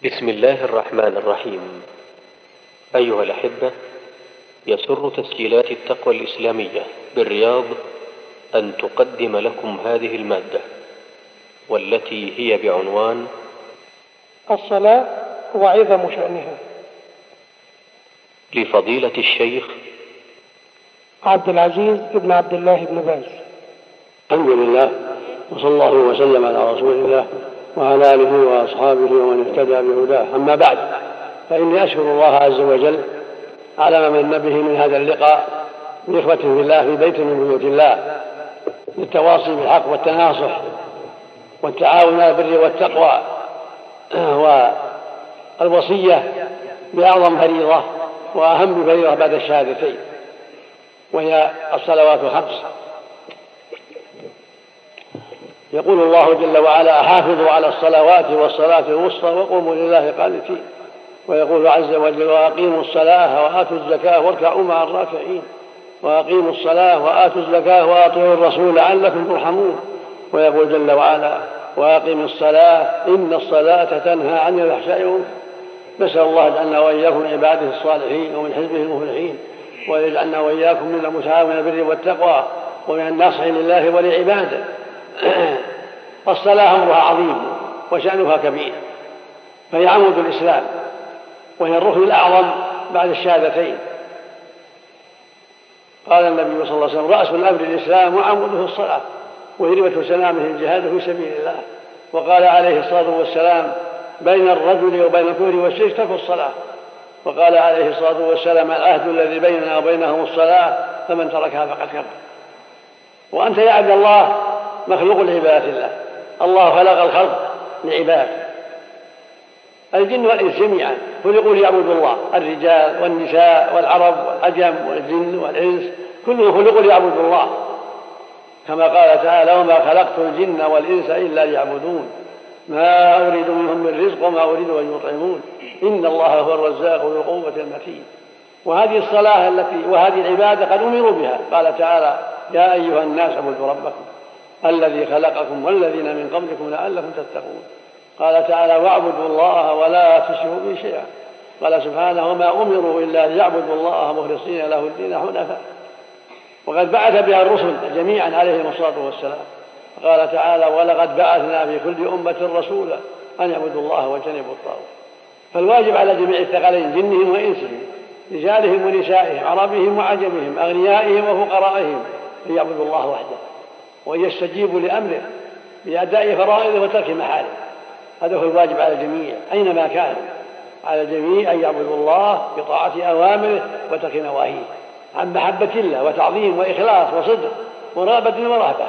بسم الله الرحمن الرحيم. أيها الأحبة، يسر تسجيلات التقوى الإسلامية بالرياض أن تقدم لكم هذه المادة، والتي هي بعنوان الصلاة وعظم شأنها، لفضيلة الشيخ عبد العزيز بن عبد الله بن باز. الحمد لله، وصلى الله وسلم على رسول الله وعلى آله وأصحابه ومن اهتدى بهداه. أما بعد، فإني أشكر الله عز وجل على ما من به من هذا اللقاء بإخوة في الله في بيت من بيوت الله، للتواصي بالحق والتناصح والتعاون على البر والتقوى، والوصية بأعظم فريضة وأهم فريضة بعد الشهادتين، وهي الصلوات الخمس. يقول الله جل وعلا: حافظوا على الصلوات والصلاة الوسطى وقوموا لله قانتين. ويقول عز وجل: وأقيموا الصلاة وآتوا الزكاة واركعوا مع الراكعين. وأقيموا الصلاة وآتوا الزكاة وأطيعوا الرسول لعلكم ترحمون. ويقول جل وعلا: وأقيموا الصلاة إن الصلاة تنهى عن الفحشاء والمنكر. نسأل الله يجعلنا وإياكم من عباده الصالحين ومن حزبه المفلحين، ويجعلنا وإياكم من المتعاونين بالبر والتقوى ومن الناصحين لله ولعباده. الصلاة أمرها عظيم وشأنها كبير، فهي عمود الإسلام، وهي الركن الأعظم بعد الشهادتين. قال النبي صلى الله عليه وسلم: رأس الأمر الإسلام وعموده الصلاة، وهربة سلامه الجهاد في سبيل الله. وقال عليه الصلاة والسلام: بين الرجل وبين الكفر والشرك ترك الصلاة. وقال عليه الصلاة والسلام: العهد الذي بيننا وبينهم الصلاة، فمن تركها فقد كفر. وأنت يا عبد الله مخلوق لعبادة الله. الله خلق الخلق لعبادته، الجن والإنس جميعا خلقوا ليعبدوا الله، الرجال والنساء والعرب والعجم والجن والإنس كلهم خلقوا ليعبدوا الله، كما قال تعالى: وما خلقت الجن والإنس إلا ليعبدون ما أريد منهم من رزق وما أريد أن يطعمون إن الله هو الرزاق ذو القوة المتين. وهذه الصلاة وهذه العبادة قد أمروا بها. قال تعالى: يا أيها الناس اعبدوا ربكم الذي خلقكم والذين من قبلكم لعلكم تتقون. قال تعالى: واعبدوا الله ولا تشركوا به شيئا. قال سبحانه: وما أمروا إلا ليعبدوا الله مخلصين له الدين حنفاء. وقد بعث بها الرسل جميعا عليهم الصلاة والسلام. قال تعالى: ولقد بعثنا في كل أمة رسولا أن يعبدوا الله واجتنبوا الطاغوت. فالواجب على جميع الثقلين جنهم وإنسهم، رجالهم ونسائهم، عربهم وعجمهم، أغنيائهم وفقرائهم، ليعبدوا الله وحده ويستجيبوا لأمره بأداء فرائضه وترك محارمه. هذا هو الواجب على الجميع أينما كانوا، على الجميع أن يعبدوا الله بطاعة أوامره وترك نواهيه، عن محبة الله وتعظيم وإخلاص وصدق ورغبة ورهبة.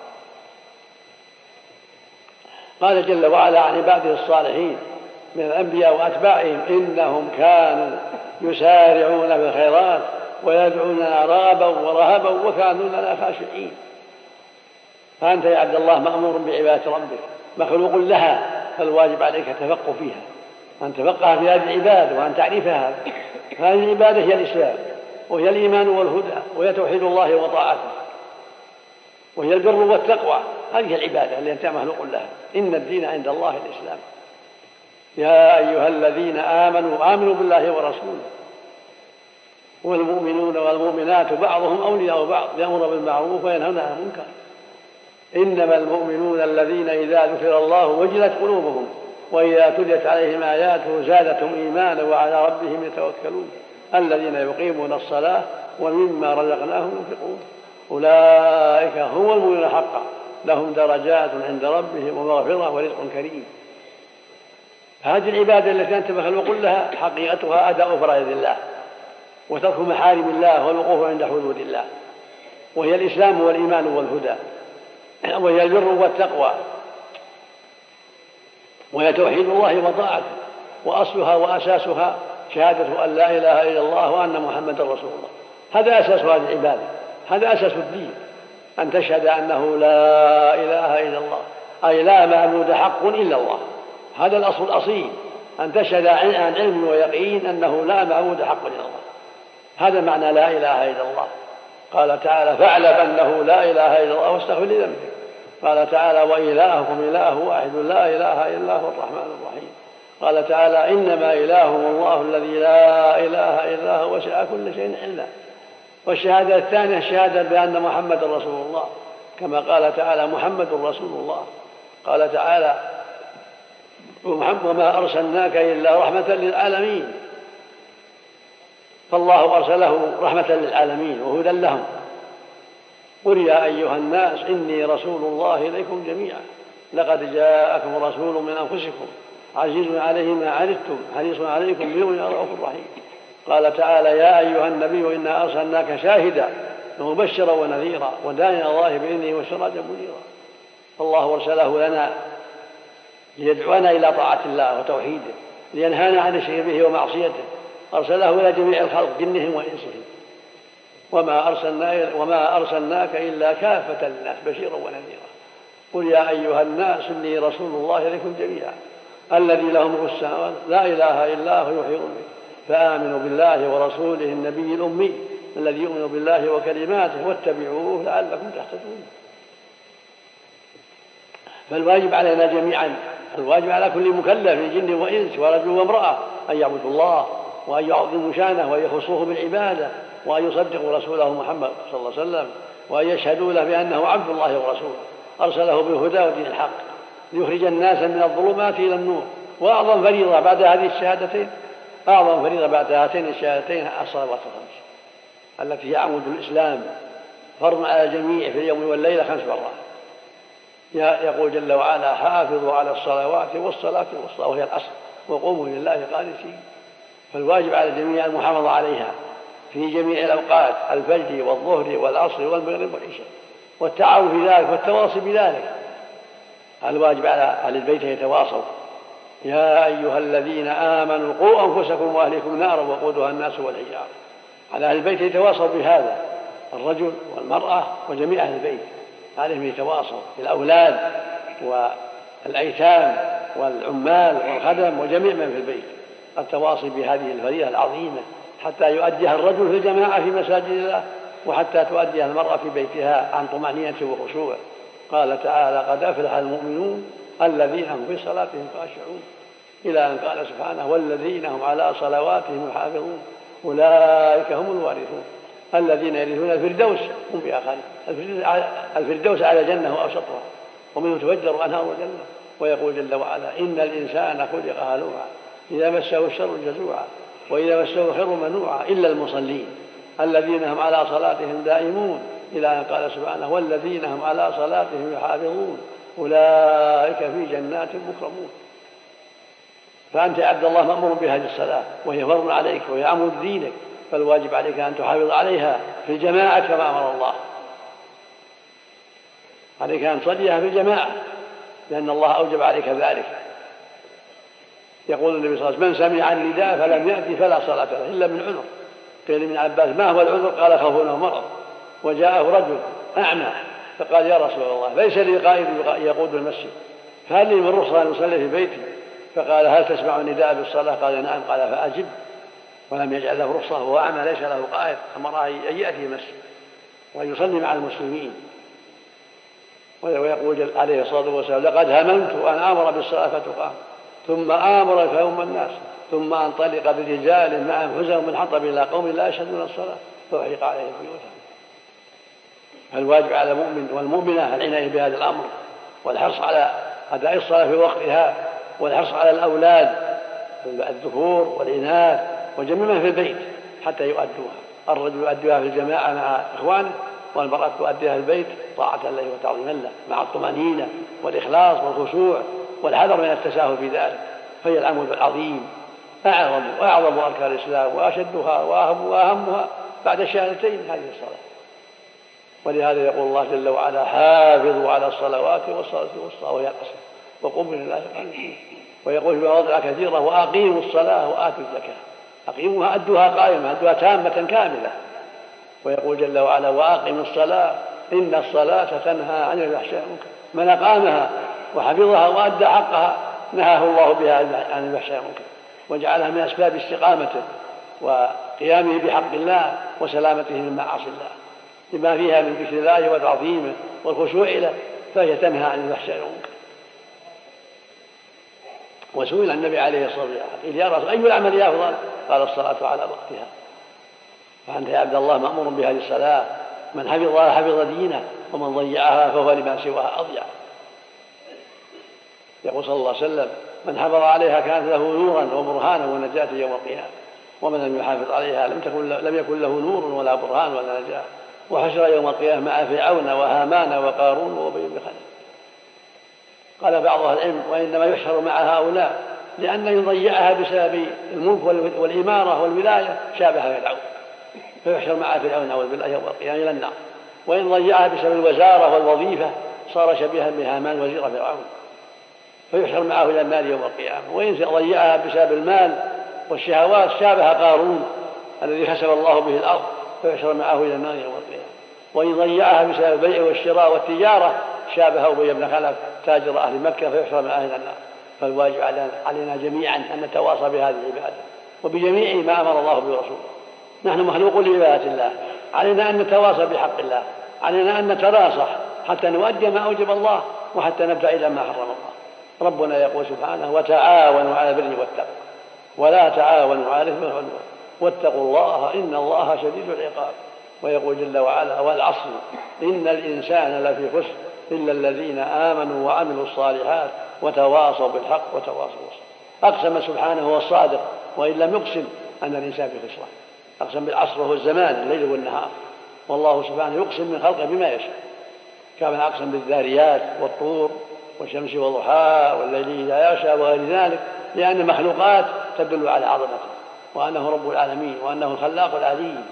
قال جل وعلا عن عباده الصالحين من الأنبياء وأتباعهم: إنهم كانوا يسارعون في الخيرات ويدعوننا رغبا ورهبا وكانوا لنا خاشعين. فأنت يا عبد الله مأمور بعبادة ربك، مخلوق لها، فالواجب عليك التفقه فيها، أن تفقه في هذه العبادة وأن تعرفها. هذه العبادة هي الإسلام، وهي الإيمان والهدى، وهي توحيد الله وطاعته، وهي البر والتقوى. هذه العبادة التي أنت مخلوق لها. إن الدين عند الله الإسلام. يا أيها الذين آمنوا بالله ورسوله والمؤمنون والمؤمنات بعضهم أولياء بعض يأمرون بالمعروف وينهون عن المنكر. إنما المؤمنون الذين إذا ذكر الله وجلت قلوبهم وإذا تليت عليهم آياته زادتهم إيمانا وعلى ربهم يتوكلون الذين يقيمون الصلاة ومما رزقناهم ينفقون أولئك هم المؤمنون حقا لهم درجات عند ربهم ومغفرة ورزق كريم. هذه العبادة التي أنت مخلوق لها حقيقتها أداء فرائض الله وترك محارم الله والوقوف عند حدود الله، وهي الإسلام والإيمان والهدى، وهي البر والتقوى، وهي توحيد الله وطاعته. وأصلها وأساسها شهادة أن لا إله إلا الله وأن محمدا رسول الله. هذا أساس هذه العبادة، هذا أساس الدين، أن تشهد أنه لا إله إلا الله، أي لا معبود حق إلا الله. هذا الأصل الأصيل، أن تشهد عن علم ويقين أنه لا معبود حق إلا الله. هذا معنى لا إله إلا الله. قال تعالى: فاعلم أنه لا إله إلا الله واستغفر لذنبك. قال تعالى: وإلهكم إله واحد لا إله إلا هو الرحمن الرحيم. قال تعالى إنما إلهكم الله الذي لا إله إلا هو وسع كل شيء علما. والشهادة الثانية الشهادة بأن محمد رسول الله، كما قال تعالى محمد رسول الله. قال تعالى وما أرسلناك إلا رحمة للعالمين، فالله أرسله رحمة للعالمين وهدى لهم. قل يا أيها الناس إني رسول الله إليكم جميعا لقد جاءكم رسول من أنفسكم عزيز عليه ما عنتم حريص عليكم بالمؤمنين رؤوف رحيم. قال تعالى يا أيها النبي إنا أرسلناك شاهدا ومبشرا ونذيرا وداعيا الله بإذنه وسراجا منيرا. الله أرسله لنا ليدعونا إلى طاعة الله وتوحيده، لينهانا عن الشرك به ومعصيته. أرسله إلى جميع الخلق جنهم وإنسهم. وما أرسلناك إلا كافة للناس بشيرا ونذيرا. قل يا أيها الناس إني رسول الله إليكم جميعا الذي له ملك السماوات لا إله إلا هو يحيي ويميت فآمنوا بالله ورسوله النبي الأمي الذي يؤمن بالله وكلماته واتبعوه لعلكم تهتدون. فالواجب علينا جميعا، الواجب على كل مكلف من جن وإنس ورجل وامرأة أن يعبدوا الله وأن يعظموا شانه وأن يخصوه بالعبادة وأن يصدقوا رسوله محمد صلى الله عليه وسلم وأن يشهدوا له بأنه عبد الله ورسوله أرسله بالهدى ودين الحق ليخرج الناس من الظلمات إلى النور. وأعظم فريضة بعد هذه الشهادتين، أعظم فريضة بعد هاتين الشهادتين الصلوات الخمس التي هي عمود الإسلام، فرض على الجميع في اليوم والليلة 5 مرات. يقول جل وعلا حافظوا على الصلوات والصلاة الوسطى وهي العصر وقوموا لله قانتين. فالواجب على الجميع المحافظة عليها في جميع الأوقات، الفجر والظهر والعصر والمغرب والعشاء، والتعاون في ذلك والتواصي بذلك. الواجب على أهل البيت يتواصوا. يا أيها الذين آمنوا قوا أنفسكم وأهليكم نارا وقودها الناس والحجارة. على أهل البيت يتواصوا بهذا، الرجل والمرأة وجميع أهل البيت عليهم يتواصوا بالأولاد والأيتام والعمال والخدم وجميع من في البيت، التواصي بهذه الفريضة العظيمة حتى يؤديها الرجل في الجماعة في مساجد الله، وحتى تؤديها المرأة في بيتها عن طمأنينة وخشوع. قال تعالى قد أفلح المؤمنون الذين هم في صلاتهم خاشعون، إلى أن قال سبحانه والذين هم على صلواتهم يحافظون أولئك هم الوارثون الذين يرثون الفردوس هم فيها خالدون. الفردوس على جنة وأوسطها ومنه تفجر أنهار الجنة. ويقول جل وعلا إن الإنسان خلق هلوعا إذا مسه الشر جزوعا وإذا مسه الخير منوعا إلا المصلين الذين هم على صلاتهم دائمون، إلى أن قال سبحانه والذين هم على صلاتهم يحافظون أولئك في جنات مكرمون. فأنت يا عبد الله مأمور بهذه الصلاة وهي فرض عليك وهي عمود دينك، فالواجب عليك أن تحافظ عليها في الجماعة كما أمر الله. عليك أن تصليها في الجماعة لأن الله أوجب عليك ذلك. يقول النبي صلى الله عليه وسلم من سمع النداء فلم يأتي فلا صلاة له إلا من عذر. قيل من عباس ما هو العذر؟ قال خوفه مرض. وجاءه رجل أعمى فقال يا رسول الله ليس لي قائد يقود المسجد فهل لي من رخصة أن أصلي في بيتي؟ فقال هل تسمع النداء بالصلاة؟ قال نعم. قال فأجب. ولم يجعل له رخصة وهو أعمى ليس له قائد، أمره أن يأتي المسجد ويصلي مع المسلمين. ويقول عليه الصلاة والسلام لقد هممت أن آمر بالصلاة فتقام ثم آمر فيؤم الناس ثم أنطلق برجال معهم حزم من حطب إلى قوم لا يشهدون الصلاة فأحرق عليهم بيوتهم. فالواجب على المؤمن والمؤمنة العناية بهذا الأمر والحرص على أداء الصلاة في وقتها، والحرص على الأولاد الذكور والإناث وجميع من في البيت حتى يؤدوها. الرجل يؤديها في الجماعة مع إخوانه، والمرأة تؤديها في البيت طاعة الله وتعظيما له مع الطمأنينة والإخلاص والخشوع والحذر من التساهل في ذلك. فهي العمود العظيم أعظم أركان الإسلام وأشدها وأهمها بعد الشهادتين هذه الصلاة. ولهذا يقول الله جل وعلا حافظوا على الصلوات والصلاة الوسطى وهي العصر وقوموا لله قانتين. ويقول في مواضع كثيرة وأقيموا الصلاة وآتوا الزكاة. أقيموها أدوها قائمة أدوها تامة كاملة. ويقول جل وعلا وأقيموا الصلاة إن الصلاة تنهى عن الفحشاء والمنكر. من أقامها وحفظها وأدى حقها نهاه الله بها عن الفحشاء والمنكر وجعلها من أسباب استقامته وقيامه بحق الله وسلامته من معاصي الله لما فيها من ذكر الله وتعظيمه والخشوع له، فهي تنهى عن الفحشاء والمنكر. وسئل النبي عليه الصلاة والسلام قيل يا رسول أي العمل أفضل؟ قال الصلاة على وقتها. فأنت يا عبد الله مأمور بهذه الصلاة، من حفظها حفظ دينه ومن ضيعها فهو لما سواها أضيع. يقول صلى الله عليه وسلم من حفظ عليها كانت له نورا وبرهانا ونجاة يوم القيامة، ومن لم يحافظ عليها لم يكن له نور ولا برهان ولا نجاة، وحشر يوم القيامة مع فرعون وهامان وقارون وأبي بن خلف. قال بعض أهل العلم وإنما يحشر مع هؤلاء لأن يضيعها بسبب الملك والإمارة والولاية شابه فرعون، فيحشر مع فرعون والولاية يوم القيامة إلى النار. وإن ضيعها بسبب الوزارة والوظيفة صار شبيها بهامان وزير فرعون فيحشر معه إلى النار يوم القيامة. وإن ضيعها بسبب المال والشهوات شابه قارون الذي خسف الله به الأرض فيحشر معه إلى النار يوم القيامة. وإن ضيعها بسبب البيع والشراء والتجارة شابه أبي بن خلف تاجر أهل مكة فيحشر معه إلى النار. فالواجب علينا جميعا أن نتواصى بهذه العبادة وبجميع ما أمر الله به ورسوله. نحن مخلوقون لعبادة الله، علينا أن نتواصى بحق الله، علينا أن نتناصح حتى نؤدي ما أوجب الله وحتى نبتعد ما حرم الله. ربنا يقول سبحانه وتعاونوا على البر والتقوى ولا تعاونوا على الإثم والعدوان واتقوا الله إن الله شديد العقاب. ويقول جل وعلا والعصر إن الإنسان لفي خسر إلا الذين آمنوا وعملوا الصالحات وتواصوا بالحق وتواصوا بالصبر. أقسم سبحانه والصادق وإن لم يقسم أن الإنسان في خسران، أقسم بالعصر وهو الزمان الليل والنهار، والله سبحانه يقسم من خلقه بما يشاء. كما أقسم بالذاريات والطور والشمس وضحاها والليل إذا يغشى وغير ذلك، لأن المخلوقات تدل على عظمته وأنه رب العالمين وأنه الخلاق العليم.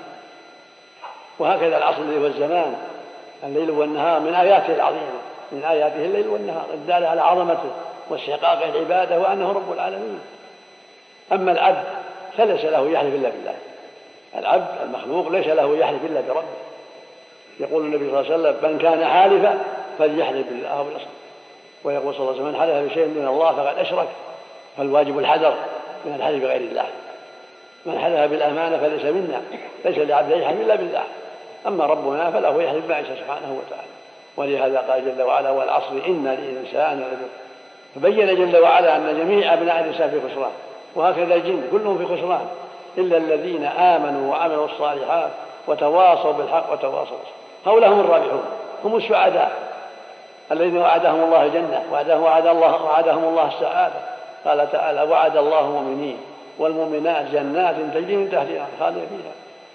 وهكذا العصر الذي هو الزمان الليل والنهار من آياته العظيمة، من آياته الليل والنهار الدالة على عظمته واستحقاق العبادة وأنه رب العالمين. أما العبد فليس له يحلف إلا بالله، العبد المخلوق ليس له يحلف إلا بربه. يقول النبي صلى الله عليه وسلم من كان حالفا فليحلف بالله أو بالأصل. ويقول صلى الله عليه وسلم من حلف بشيء من الله فقد أشرك، فالواجب الحذر من الحلف بغير الله. من حلف بالأمانة فليس منا، ليس لعبد يحلف إلا بالله. أما ربنا فله يحلف ما يشاء سبحانه وتعالى. ولهذا قال جل وعلا والعصر إن الإنسان لفي. فبين جل وعلا أن جميع أبناء الإنسان في خسران، وهكذا الجن كلهم في خسران إلا الذين آمنوا وعملوا الصالحات وتواصوا بالحق وتواصوا بالصبر. هؤلاء هم الرابحون، هم السعداء الذين وعدهم الله الجنة وعدهم الله السعادة. قال تعالى وعد الله المؤمنين والمؤمنات جنات تجري من تحتها خالدين فيها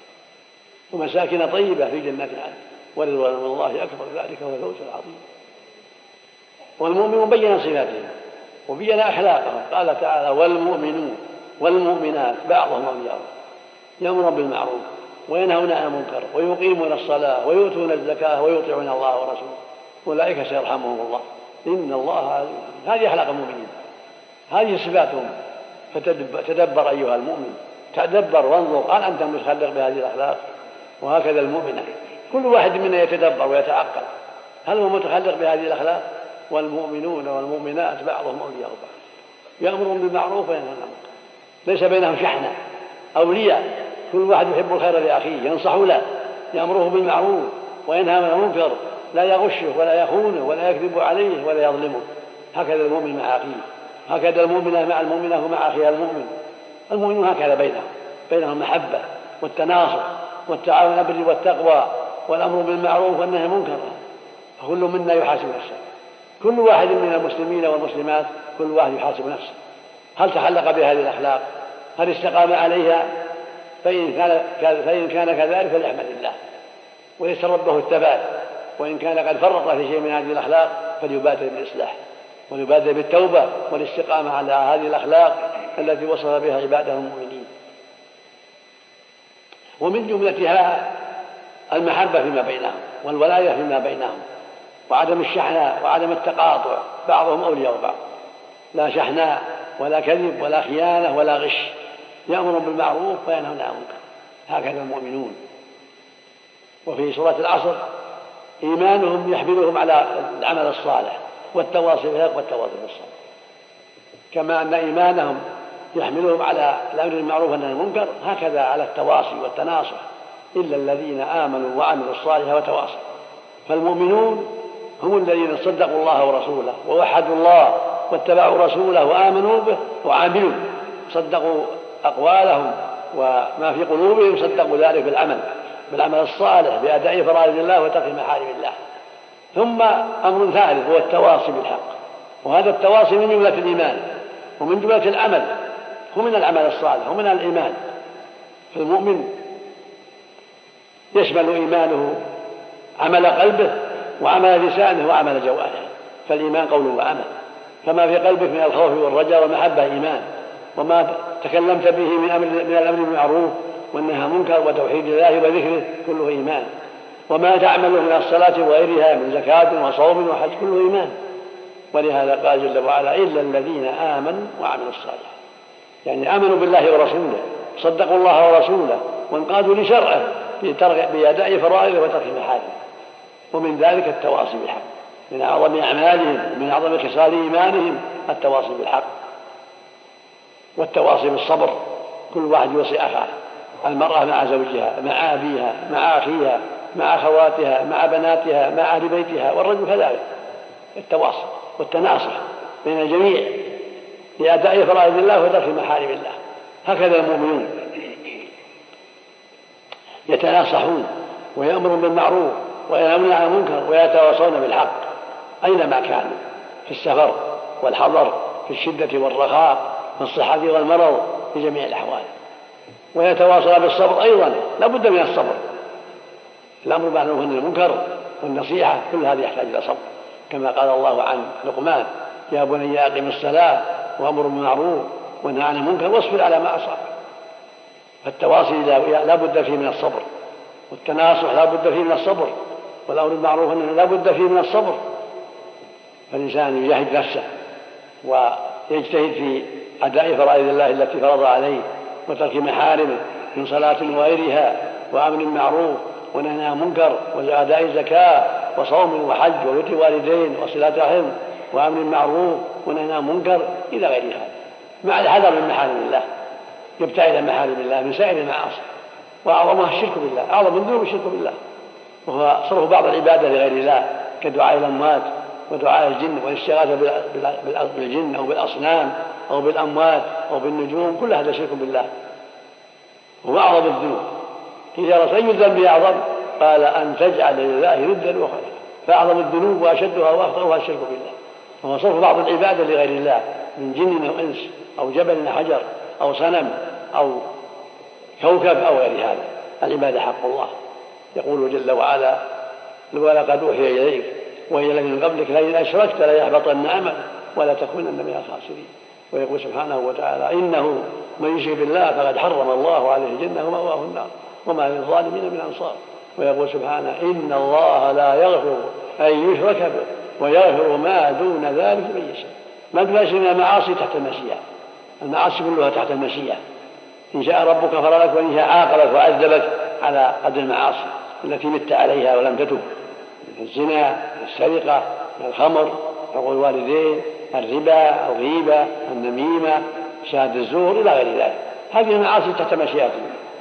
ومساكن طيبة في جنات عدن ورضوان من الله أكبر، ذلك هو الفوز العظيم. والمؤمنون بين صفاتهم وبين أخلاقهم. قال تعالى والمؤمنون والمؤمنات بعضهم أولياء يأمرون بالمعروف وينهون عن المنكر ويقيمون الصلاة ويؤتون الزكاة ويطيعون الله ورسوله أولئك سيرحمهم الله إن الله عزيز. هذه أخلاق المؤمنين، هذه صفاتهم. فتدبر أيها المؤمن، تدبر وانظر هل أنت متخلق بهذه الأخلاق؟ وهكذا المؤمنة كل واحد منا يتدبر ويتعقل هل هو متخلق بهذه الأخلاق؟ والمؤمنون والمؤمنات بعضهم أولياء بعض يأمرون بالمعروف وينهون عن المنكر، ليس بينهم شحنة أولياء، كل واحد يحب الخير لأخيه ينصح له يأمره بالمعروف وينهى عن المنكر، لا يغشه ولا يخونه ولا يكذب عليه ولا يظلمه. هكذا المؤمن مع أخيه، هكذا المؤمنة مع المؤمنة ومع أخيها المؤمن. المؤمنون هكذا بينهم محبة والتناصر والتعاون على البر والتقوى والأمر بالمعروف والنهي عن المنكر. فكل منا يحاسب نفسه، كل واحد من المسلمين والمسلمات كل واحد يحاسب نفسه هل تخلق بهذه الأخلاق؟ هل استقام عليها؟ فإن كان كذلك فليحمد الله ويسر ربه الثبات، وإن كان قد فرط في شيء من هذه الأخلاق فليبادر بالإصلاح وليبادر بالتوبة والاستقامة على هذه الأخلاق التي وصف بها عباده المؤمنين. ومن جملتها المحبة فيما بينهم والولاية فيما بينهم وعدم الشحناء وعدم التقاطع، بعضهم أولياء بعض، لا شحناء ولا كذب ولا خيانة ولا غش، يأمرون بالمعروف وينهون عن المنكر. هكذا المؤمنون. وفي سورة العصر إيمانهم يحملهم على العمل الصالح والتواصي بالحق والتواصي بالصبر، كما أن إيمانهم يحملهم على الأمر بالمعروف والنهي عن المنكر هكذا على التواصي والتناصح إلا الذين آمنوا وعملوا الصالحات وتواصوا. فالمؤمنون هم الذين صدقوا الله ورسوله ووحدوا الله واتبعوا رسوله وآمنوا به وعملوا، صدقوا أقوالهم وما في قلوبهم، صدقوا ذلك بالعمل الصالح بأداء فرائض الله وترك محارم الله. ثم أمر ثالث هو التواصي بالحق، وهذا التواصي من جملة الإيمان ومن جملة العمل، هو من العمل الصالح ومن الإيمان. فالمؤمن يشمل إيمانه عمل قلبه وعمل لسانه وعمل جوارحه، فالإيمان قول وعمل، فما في قلبك من الخوف والرجاء والمحبة إيمان، وما تكلمت به من الأمر بالمعروف والنهي عن المنكر وتوحيد الله وذكره كله إيمان، وما تعمله من الصلاة وغيرها من زكاة وصوم وحج كله إيمان. ولهذا قال جل وعلا إلا الذين آمنوا وعملوا الصالحات، يعني آمنوا بالله ورسوله، صدقوا الله ورسوله، وانقادوا لشرعه بأداء فرائضه وترك محارمه. ومن ذلك التواصي بالحق، من أعظم أعمالهم ومن أعظم خصال إيمانهم التواصي بالحق والتواصي بالصبر. كل واحد يوصي أخاه، المرأة مع زوجها، مع أبيها، مع أخيها، مع أخواتها، مع بناتها، مع أهل بيتها، والرجل كذلك، التواصي والتناصح بين الجميع لأداء فرائض الله وترك محارم الله. هكذا المؤمنون يتناصحون ويأمرون بالمعروف وينهون عن المنكر ويتواصون بالحق أينما كانوا، في السفر والحضر، في الشدة والرخاء، في الصحة والمرض، في جميع الأحوال. ويتواصل بالصبر أيضا، لا بد من الصبر، الأمر بالمعروف والنهي عن المنكر والنصيحة كل هذا يحتاج إلى صبر، كما قال الله عن لقمان يا بني أقم الصلاة وأمر بالمعروف ونهى عن المنكر واصبر على ما أصاب. فالتواصي لا بد فيه من الصبر، والتناصح لا بد فيه من الصبر، والأمر بالمعروف لا بد فيه من الصبر. فالإنسان يجاهد نفسه ويجتهد في أداء فرائض الله التي فرض عليه وترك محارمه من صلاة وغيرها، وأمر بالمعروف ونهي عن المنكر وأداء الزكاة وصوم وحج وبر والدين وصلة رحم وأمر بالمعروف ونهي عن المنكر إلى غير هذا، مع الحذر من محارم الله، يبتعد عن محارم الله من سائر المعاصي، وأعظمها الشرك بالله، أعظم الذنوب الشرك بالله، وهو صرف بعض العبادة لغير الله كدعاء الأموات ودعاء الجن والاستغاثة بالجن أو بالأصنام أو بالأموات أو بالنجوم، كل هذا شرك بالله هو أعظم الذنوب. إذا رأى أي الذنب أعظم قال أن تجعل لله ندا وخلقا، فأعظم الذنوب وأشدها وأخطرها الشرك بالله، وهو صرف بعض العبادة لغير الله من جن أو إنس أو جبل أو حجر أو صنم أو كوكب أو غير هذا. العبادة حق الله، يقول جل وعلا ولقد أوحي إليك وإلى الذين من قبلك لئن أشركت ليحبطن عملك ولا تكونن من الخاسرين. ويقول سبحانه وتعالى إنه من يشرك بالله فقد حرم الله عليه الجنة ومأواه النار وما للظالمين من أنصار. ويقول سبحانه إن الله لا يغفر أن يشرك به ويغفر ما دون ذلك من يشاء. ما تباشر من المعاصي تحت المشيئة، المعاصي كلها تحت المشيئة، إن شاء ربك غفر لك وإن شاء عاقبك وعذبك على قدر المعاصي التي مت عليها ولم تتب، الزنا، السرقة، الخمر، عقوق الوالدين، الربا، الغيبة، النميمة، شهادة الزور إلى غير ذلك. هذه المعاصي تحت مشيئته،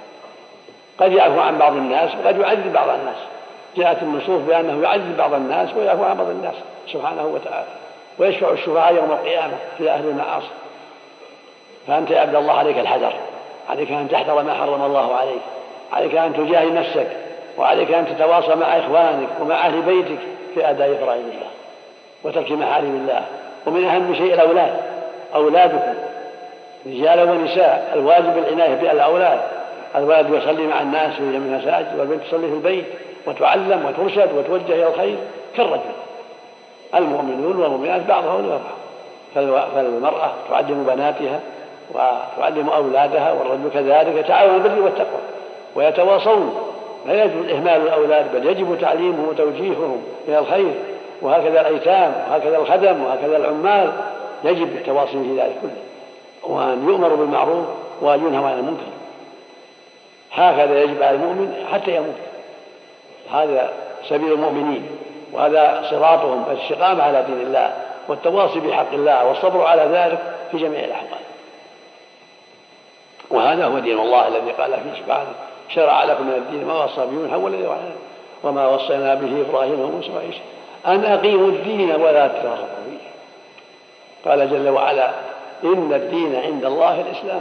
قد يعفو عن بعض الناس وقد يعذب بعض الناس. جاءت النصوص بأنه يعذب بعض الناس ويعفو عن بعض الناس سبحانه وتعالى، ويشفع الشفعاء يوم القيامة في أهل المعاصي. فأنت يا عبد الله عليك الحذر، عليك أن تحذر ما حرم الله عليك، عليك أن تجاهد نفسك، وعليك أن تتواصى مع إخوانك ومع أهل بيتك في أداء فرائض الله وترك محارم الله. ومن أهم شيء الأولاد، أولادكم رجال ونساء، الواجب العناية بالأولاد. الولد يصلي مع الناس في المساجد، والبنت تصلي في البيت وتعلم وترشد وتوجه إلى الخير كالرجل. المؤمنون والمؤمنات بعضهم أولى بعض، فالمرأة تعلم بناتها وتعلم أولادها، والرجل كذلك يتعاون بالبر والتقوى ويتواصون. لا يجوز إهمال الأولاد، بل يجب تعليمهم وتوجيههم إلى الخير. وهكذا الأيتام وهكذا الخدم وهكذا العمال يجب التواصي في ذلك كله، وأن يؤمر بالمعروف وأن ينهى عن المنكر. هكذا يجب على المؤمن حتى يموت. هذا سبيل المؤمنين، وهذا صراطهم الاستقامة على دين الله والتواصي بحق الله والصبر على ذلك في جميع الأحوال. وهذا هو دين الله الذي قال فيه سبحانه شرع لكم من الدين ما وصى به نوحا والذي أوحينا وما وصينا به إبراهيم وموسى وعيسى أن أقيموا الدين ولا تفرقوا فيه. قال جل وعلا: إن الدين عند الله الإسلام.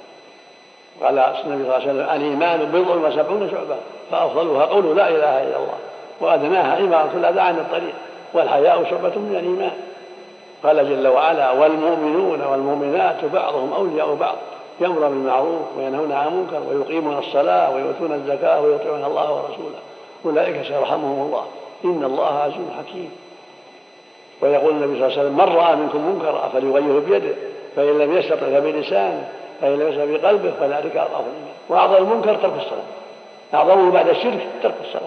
قال النبي صلى الله عليه وسلم: الإيمان بضع وسبعون شعبة فأفضلها قول لا إله إلا الله وأدناها إمارة الأذى عن الطريق والحياء شعبة من الإيمان. قال جل وعلا: والمؤمنون والمؤمنات بعضهم أولياء بعض يأمرون بالمعروف وينهون عن المنكر ويقيمون الصلاة ويؤتون الزكاة ويطيعون الله ورسوله أولئك سيرحمهم الله إن الله عزيز حكيم. ويقول النبي صلى الله عليه وسلم: من رأى منكم منكرا فليغيره بيده فإن لم يستطع فبلسانه فإن لم يستطع بقلبه فذلك أضعف الإيمان. وأعظم المنكر ترك الصلاة، أعظمه بعد الشرك ترك الصلاة.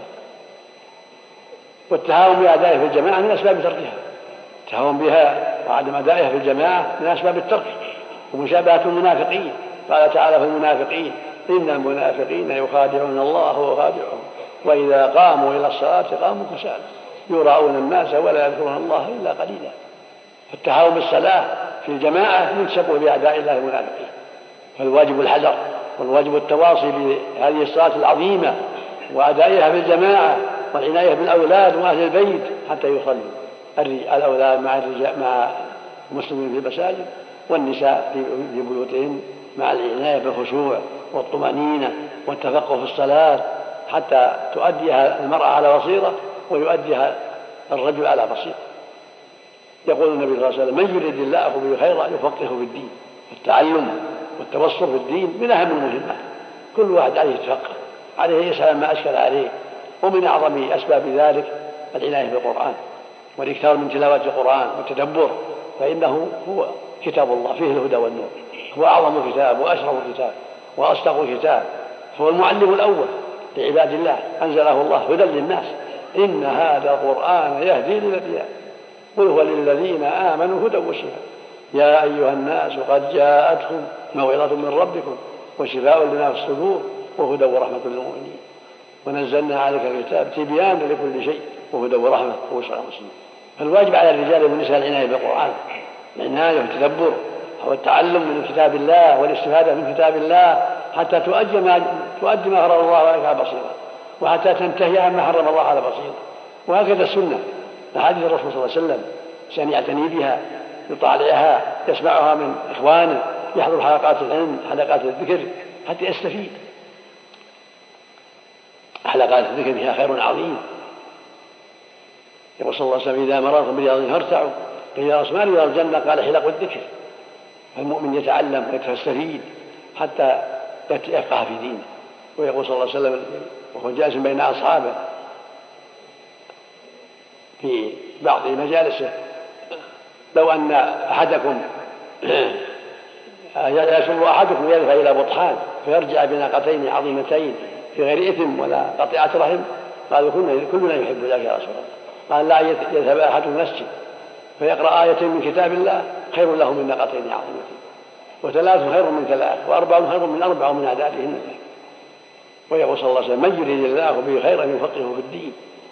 والتهاون بأدائها في الجماعة من أسباب تركها، التهاون بها وعدم أدائها في الجماعة من أسباب الترك. ومشابهة المنافقين، قال تعالى في المنافقين: إن المنافقين يخادعون الله وهو خادعهم وإذا قاموا إلى الصلاة قاموا كسالى يراءون الناس ولا يذكرون الله إلا قليلا. فالتهاون بالصلاة في الجماعة ينسب بأعداء الله المنافقين، فالواجب الحذر والواجب التواصي بهذه الصلاة العظيمة وأدائها في الجماعة والعناية بالأولاد وأهل البيت حتى يصلوا الأولاد مع المسلمين في المساجد والنساء في بيوتهم مع العناية بالخشوع والطمأنينة والتفقه في الصلاة حتى تؤديها المرأة على بصيرة ويؤديها الرجل على بصيرة. يقول النبي صلى الله عليه وسلم: من يريد الله به خيرا يفقهه في الدين. التعلم والتبصر في الدين من أهم المهمات، كل واحد عليه يتفقه، عليه يسأل ما أشكل عليه. ومن أعظم أسباب ذلك العناية بالقرآن والإكثار من تلاوة القرآن والتدبر، فإنه هو كتاب الله فيه الهدى والنور، هو أعظم كتاب وأشرف كتاب وأصدق كتاب، هو المعلم الأول لعباد الله، أنزله الله هدى للناس. إن هذا القرآن يهدي للذين قل هو للذين آمنوا هدى وشفاء يا أيها الناس قد جاءتكم موعظة من ربكم وشفاء لما في الصدور وهدى ورحمة للمؤمنين ونزلنا عليك الكتاب تبيانا لكل شيء وهدى ورحمة وبشرى المسلمين. فالواجب على الرجال والنساء العناية بالقرآن، العناية والتدبر هو التعلم من كتاب الله والاستفادة من كتاب الله حتى تؤدي ما فرض الله عليك على بصيرة، وحتى تنتهي عما حرم الله على بصيرة. وهكذا السنة، أحاديث الرسول صلى الله عليه وسلم عشان يعتني بها، يطالعها، يسمعها من إخوانه، يحضر حلقات العلم، حلقات الذكر حتى يستفيد. حلقات الذكر فيها خير عظيم. يقول صلى الله عليه وسلم: إذا مررتم برياض فارتعوا، قيل يا رسول الله الجنة، قال حلق الذكر. فالمؤمن يتعلم ويستفيد حتى يفقه في دينه. ويقول صلى الله عليه وسلم وهو جالس بين أصحابه في بعض مجالسه: لو أن أحدكم يسر أحدكم يذهب إلى بطحان فيرجع بناقتين عظيمتين في غير إثم ولا قطيعة رحم، قالوا كلنا يحب ذلك يا رسول الله. قال: لا يذهب أحد المسجد فيقرأ آية من كتاب الله خير له من ناقتين عظيمتين، وثلاث خير من ثلاث، وأربع خير من أربع ومن أعدادهن. ويقول صلى الله عليه وسلم: من يريد الله به خيرا يفقهه في الدين.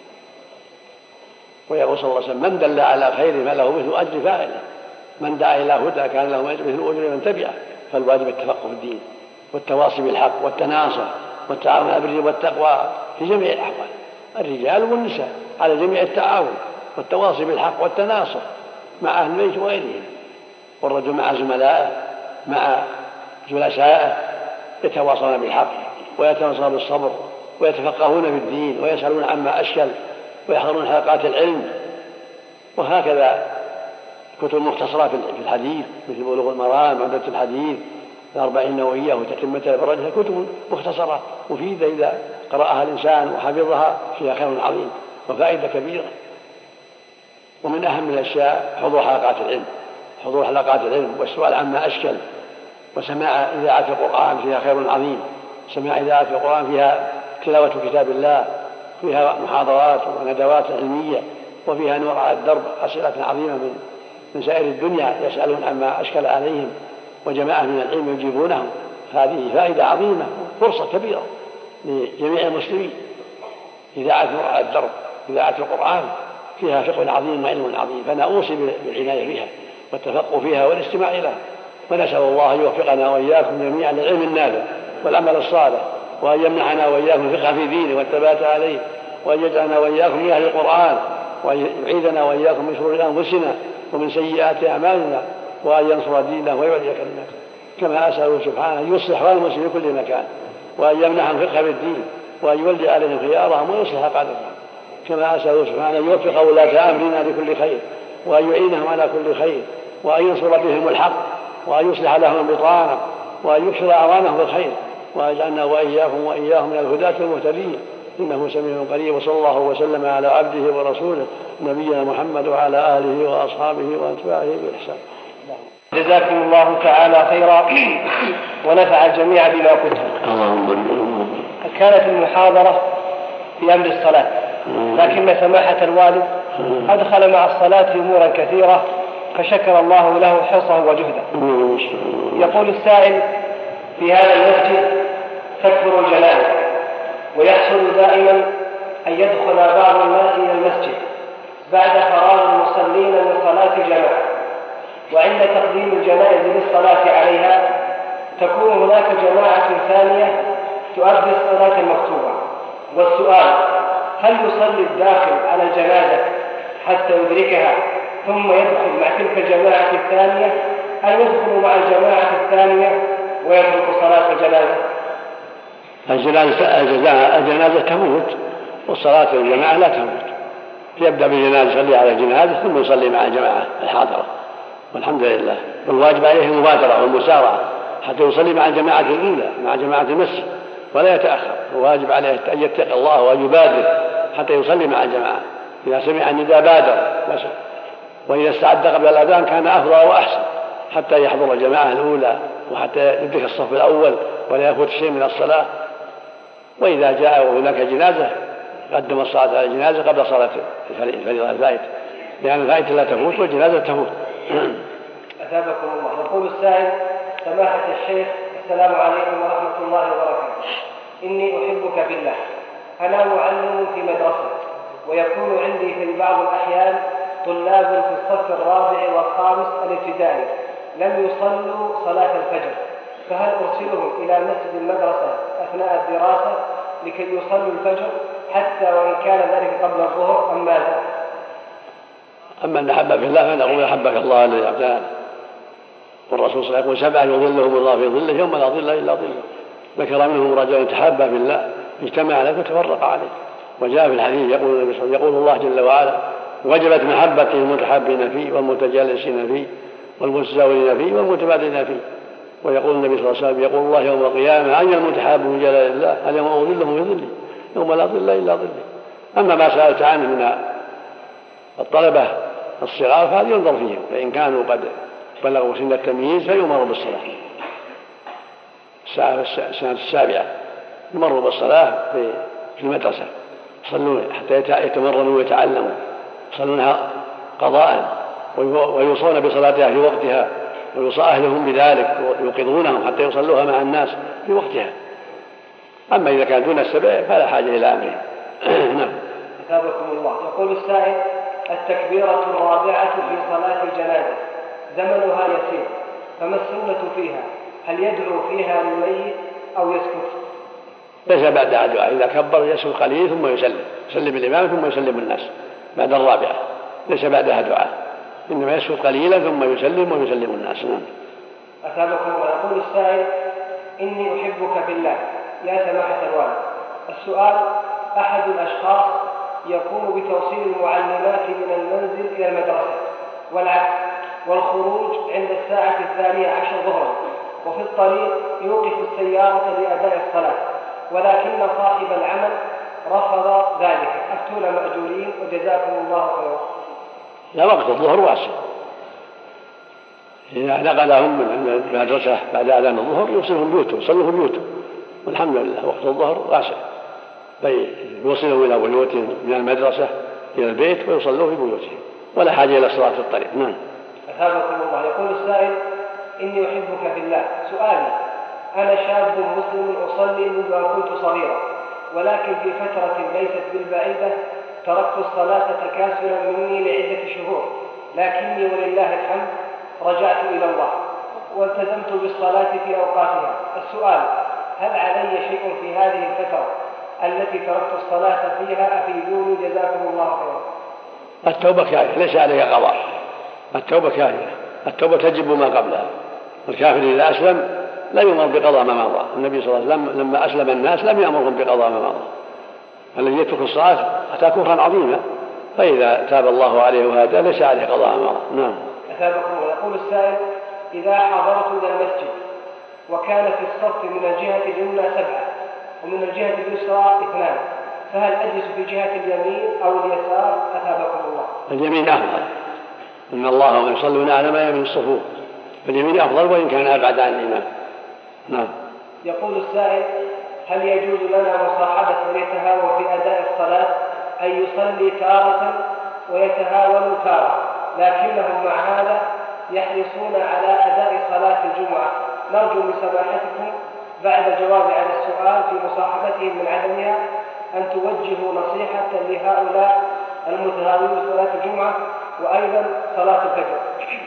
ويقول صلى الله عليه وسلم: من دل على خير فله مثل أجر فاعله، من دعا إلى هدى كان له مثل أجر من تبعه. فالواجب التفقه في الدين والتواصي بالحق والتناصح والتعاون على البر والتقوى في جميع الأحوال، الرجال والنساء على جميع التعاون والتواصي بالحق والتناصح مع أهل البيت وغيرهم، والرجل مع زملائه مع جلسائه يتواصلون بالحق ويتواصلون بالصبر ويتفقهون في الدين ويسألون عما أشكل ويحضرون حلقات العلم. وهكذا كتب مختصرة في الحديث مثل بلوغ المرام، عمدة الحديث، الأربعين النووية وتتمتها بردها، كتب مختصرة مفيدة إذا قرأها الإنسان وحفظها فيها خير عظيم وفائدة كبيرة. ومن أهم الأشياء حضور حلقات العلم والسؤال عما أشكل، وسماع إذاعة القرآن فيها خير عظيم. سماع إذاعة القرآن فيها تلاوة كتاب الله، فيها محاضرات وندوات علمية، وفيها نور على الدرب أسئلة عظيمة من سائر الدنيا يسألون عما أشكل عليهم، وجماعة من العلم يجيبونهم. هذه فائدة عظيمة، فرصة كبيرة لجميع المسلمين. إذاعة نور على الدرب، إذاعة القرآن فيها فقه عظيم وعلم عظيم، فأنا أوصي بالعناية بها والتفقه فيها والاستماع لها. ونسأل الله أن يوفقنا وإياكم جميعا للعلم النافع والعمل الصالح، وأن يمنحنا وإياكم الفقه في دينه والثبات عليه، وأن يجعلنا وإياكم من أهل القرآن، وأن يعيذنا وإياكم من شرور أنفسنا ومن سيئات أعمالنا، وأن ينصر دينه ويعلي كلمته، كما أسأله سبحانه أن يصلح والمسلمين في كل مكان، وأن يمنحهم فقه بالدين، وأن يولي عليهم خيارهم ويصلح قادتهم، كما أسأله سبحانه أن يوفق ولاة أمرنا لكل خير، وأن يعينهم على كل خير، وأن ينصر بهم الحق، وأن يصلح لهم البطانة، وأن يكثر أعوانهم بالخير، ويجعلنا وإياهم من الهداة المهتدين، إنه سميع قريب. وصلى الله وسلم على عبده ورسوله نبينا محمد وعلى آله وأصحابه وأتباعه بإحسان. جزاكم الله تعالى خيرا ونفع الجميع بما قلتم. كانت المحاضرة في أمر الصلاة، لكن سماحة الوالد أدخل مع الصلاة أمورا كثيرة فشكر الله له حرصه وجهده. يقول السائل: في هذا المسجد تكثر الجنائز، ويحصل دائما أن يدخل بعض الناس إلى المسجد بعد فراغ المصلين من صلاة الجماعة، وعند تقديم الجنائز للصلاة عليها تكون هناك جماعة ثانية تؤدي الصلاة المكتوبة. والسؤال: هل يصلي الداخل على الجنازة حتى يدركها ثم يدخل مع تلك الجماعة الثانية، أو يدخل مع الجماعة الثانية ويترك صلاة الجنازة؟ الجنازة تموت، والصلاة الجماعة لا تموت. يبدأ بالجنازة يصلي على الجنازة ثم يصلي مع الجماعة الحاضرة، والحمد لله. والواجب عليه المبادرة والمسارعة حتى يصلي مع الجماعة الأولى، مع جماعة المسجد، ولا يتأخر. الواجب عليه أن يتقي الله وأن يبادر حتى يصلي مع الجماعة. إذا سمع النداء بادر، وإذا استعد قبل الأذان كان أفضل وأحسن حتى يحضر الجماعة الأولى وحتى يدرك الصف الأول ولا يفوت شيء من الصلاة. وإذا جاء هناك جنازة قدم الصلاة على الجنازة قبل صلاة الفريضة الفائتة، لأن الفائتة لا تفوت والجنازة تفوت. أثابكم الله. يقول السائل: سماحة الشيخ، السلام عليكم ورحمة الله وبركاته. إني أحبك في الله. أنا معلم في مدرسة، ويكون عندي في بعض الأحيان طلاب في الصف الرابع والخامس الابتدائي لم يصلوا صلاة الفجر، فهل أرسلهم إلى مسجد المدرسة أثناء الدراسة لكي يصلوا الفجر حتى وإن كان ذلك قبل الظهر أم ماذا؟ أما أن أحب في الله فنقول أحبك الله الذي أعطانا، والرسول صلى الله عليه وسلم: 7 يظلهم الله في ظله يوم لا ظل إلا ظله. ذكر منهم رجل تحابا في الله اجتمع عليه وتفرق عليه. وجاء في الحديث يقول الله جل وعلا: وجبت محبتي المتحابين فيه والمتجالسين فيه والمتزاورين فيه والمتبادلين فيه. ويقول النبي صلى الله عليه وسلم: يقول الله يوم القيامة: أين المتحاب من جلال الله؟ اليوم أظلهم في ظلي يوم لا ظل إلا ظلي. أما ما سألت عنه من الطلبة الصغار فهذا ينظر فيهم، فإن كانوا قد بلغوا سن التمييز فيؤمروا بالصلاة. السنة 7 يمروا بالصلاة في المدرسة، يصلون حتى يتمرنوا ويتعلموا، يصلونها قضاء ويوصون بصلاتها في وقتها، ويوصى أهلهم بذلك ويوقظونهم حتى يصلوها مع الناس في وقتها. أما إذا كان دون 7 فلا حاجة إلى أمرهم. نعم. أثابكم الله. يقول السائل: التكبيرة الرابعة في صلاة الجنازة زمنها يسير، فما السنة فيها؟ هل يدعو فيها للميت أو يسكت؟ ليس بعدها دعاء. إذا كبر يسكت قليل ثم يسلم الإمام ثم يسلم الناس بعد الرابعة، ليس بعدها دعاء، إنما يسكت قليلا ثم يسلم ويسلم الناس. أثابكم الله. يقول السائل: إني أحبك في الله يا سماحة الوالد. السؤال: أحد الأشخاص يقوم بتوصيل المعلمات من المنزل إلى المدرسة والعكس، والخروج عند الساعة 12 ظهرا، وفي الطريق يوقف السيارة لأداء الصلاة، ولكن صاحب العمل رفض ذلك. أفتونا مأجورين وجزاكم الله خيرا. لا، وقت الظهر واسع. إذا نقلهم من المدرسة بعد أذان الظهر يوصلهم بيوتهم، يصلوا في بيوتهم، والحمد لله وقت الظهر واسع، يوصلهم إلى بيوتهم من المدرسة إلى البيت ويصلوا في بيوتهم، ولا حاجة إلى الصلاة في الطريق. نعم. أثابكم الله. يقول السائل: إني أحبك في الله. سؤالي: أنا شاب مسلم أصلي منذ أن كنت صغيرا، ولكن في فترة ليست بالبعيدة تركت الصلاة تكاسلا مني لعدة شهور، لكني ولله الحمد رجعت إلى الله والتزمت بالصلاة في أوقاتها. السؤال: هل علي شيء في هذه الفترة التي تركت الصلاة فيها؟ أفيدوني جزاكم الله خيرا. التوبة كافية، ليس عليك قضاء، التوبة كافية، التوبة تجب ما قبلها. الكافر إذا أسلم لا يؤمر بقضاء ما مضى. النبي صلى الله عليه وسلم لما أسلم الناس لم يأمرهم بقضاء ما مضى. الذي يترك الصلاة أتى كفرا عظيما، فإذا تاب الله عليه وهداه ليس عليه قضاء ما مضى. نعم. يقول السائل: إذا حضرت إلى المسجد وكان في الصف من الجهة اليمنى 7 ومن الجهة اليسرى 2، فهل أجلس في جهة اليمين أو اليسار؟ أثابكم الله. اليمين أفضل، إن الله ومن يصلون على ما يمين الصفوف، فاليمين أفضل وإن كان أبعد عن الإمام. نعم. يقول السائل: هل يجوز لنا مصاحبة من يتهاون في أداء الصلاة، أي يصلي تارة ويتهاون تارة، لكنهم مع هذا يحرصون على أداء صلاة الجمعة؟ نرجو من سماحتكم بعد الجواب على السؤال في مصاحبتهم من عدمها أن توجهوا نصيحة لهؤلاء المتهاونين في صلاة الجمعة وأيضا صلاة الفجر.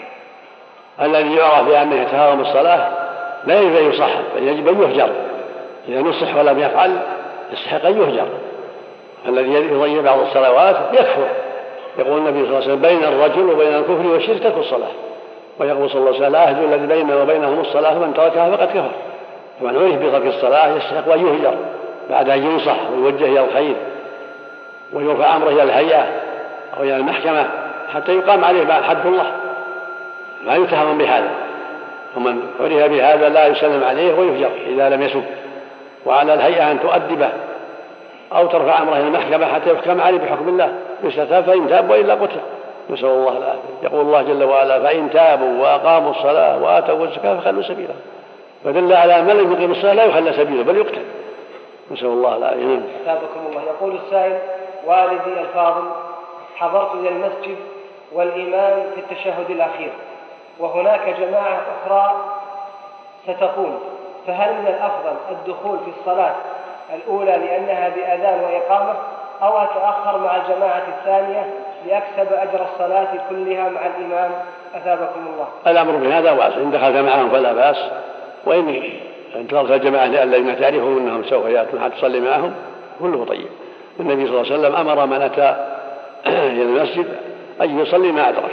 الذي يعرف بأنه يتهاون بالصلاة لا يجب أن يصحب، بل يجب أن يهجر. إذا نصح ولم يفعل يستحق أن يهجر. الذي يضيع بعض الصلوات يكفر. يقول النبي صلى الله عليه وسلم: بين الرجل وبين الكفر والشرك ترك الصلاة. ويقول صلى الله عليه وسلم: لا أهد الذي بيننا وبينهم الصلاة فمن تركها فقد كفر. فمن عرف بترك الصلاة يستحق أن يهجر بعد أن ينصح ويوجه إلى الخير ويرفع أمره إلى الهيئة أو إلى المحكمة حتى يقام عليه حد الله، لا يتهم بهذا. ومن عرف بهذا لا يسلم عليه ويهجر إذا لم يسب، وعلى الهيئة أن تؤدبه أو ترفع أمره إلى المحكمة حتى يحكم عليه بحكم الله، يستتاب فإن تاب وإلا قتل، نسأل الله العافية. يقول الله جل وعلا: فإن تابوا وأقاموا الصلاة وآتوا الزكاة فخلوا سبيله. فدل على من لم يقيم الصلاة لا يخلى سبيله بل يقتل، نسأل الله العافية. أثابكم الله. يقول السائل: والدي الفاضل، حضرت إلى المسجد والإمام في التشهد الأخير وهناك جماعة أخرى ستقوم، فهل من الأفضل الدخول في الصلاة الأولى لأنها بأذان وإقامة، أو أتأخر مع الجماعة الثانية لأكسب أجر الصلاة كلها مع الإمام؟ أثابكم الله. الأمر بهذا واسع، إن دخلت معهم فلا بأس، وإن انتظرت الجماعة الذين تعرفهم أنهم سوف يأتون حتى تصلي معهم كله طيب. النبي صلى الله عليه وسلم أمر من أتى إلى المسجد أن يصلي ما أدرك،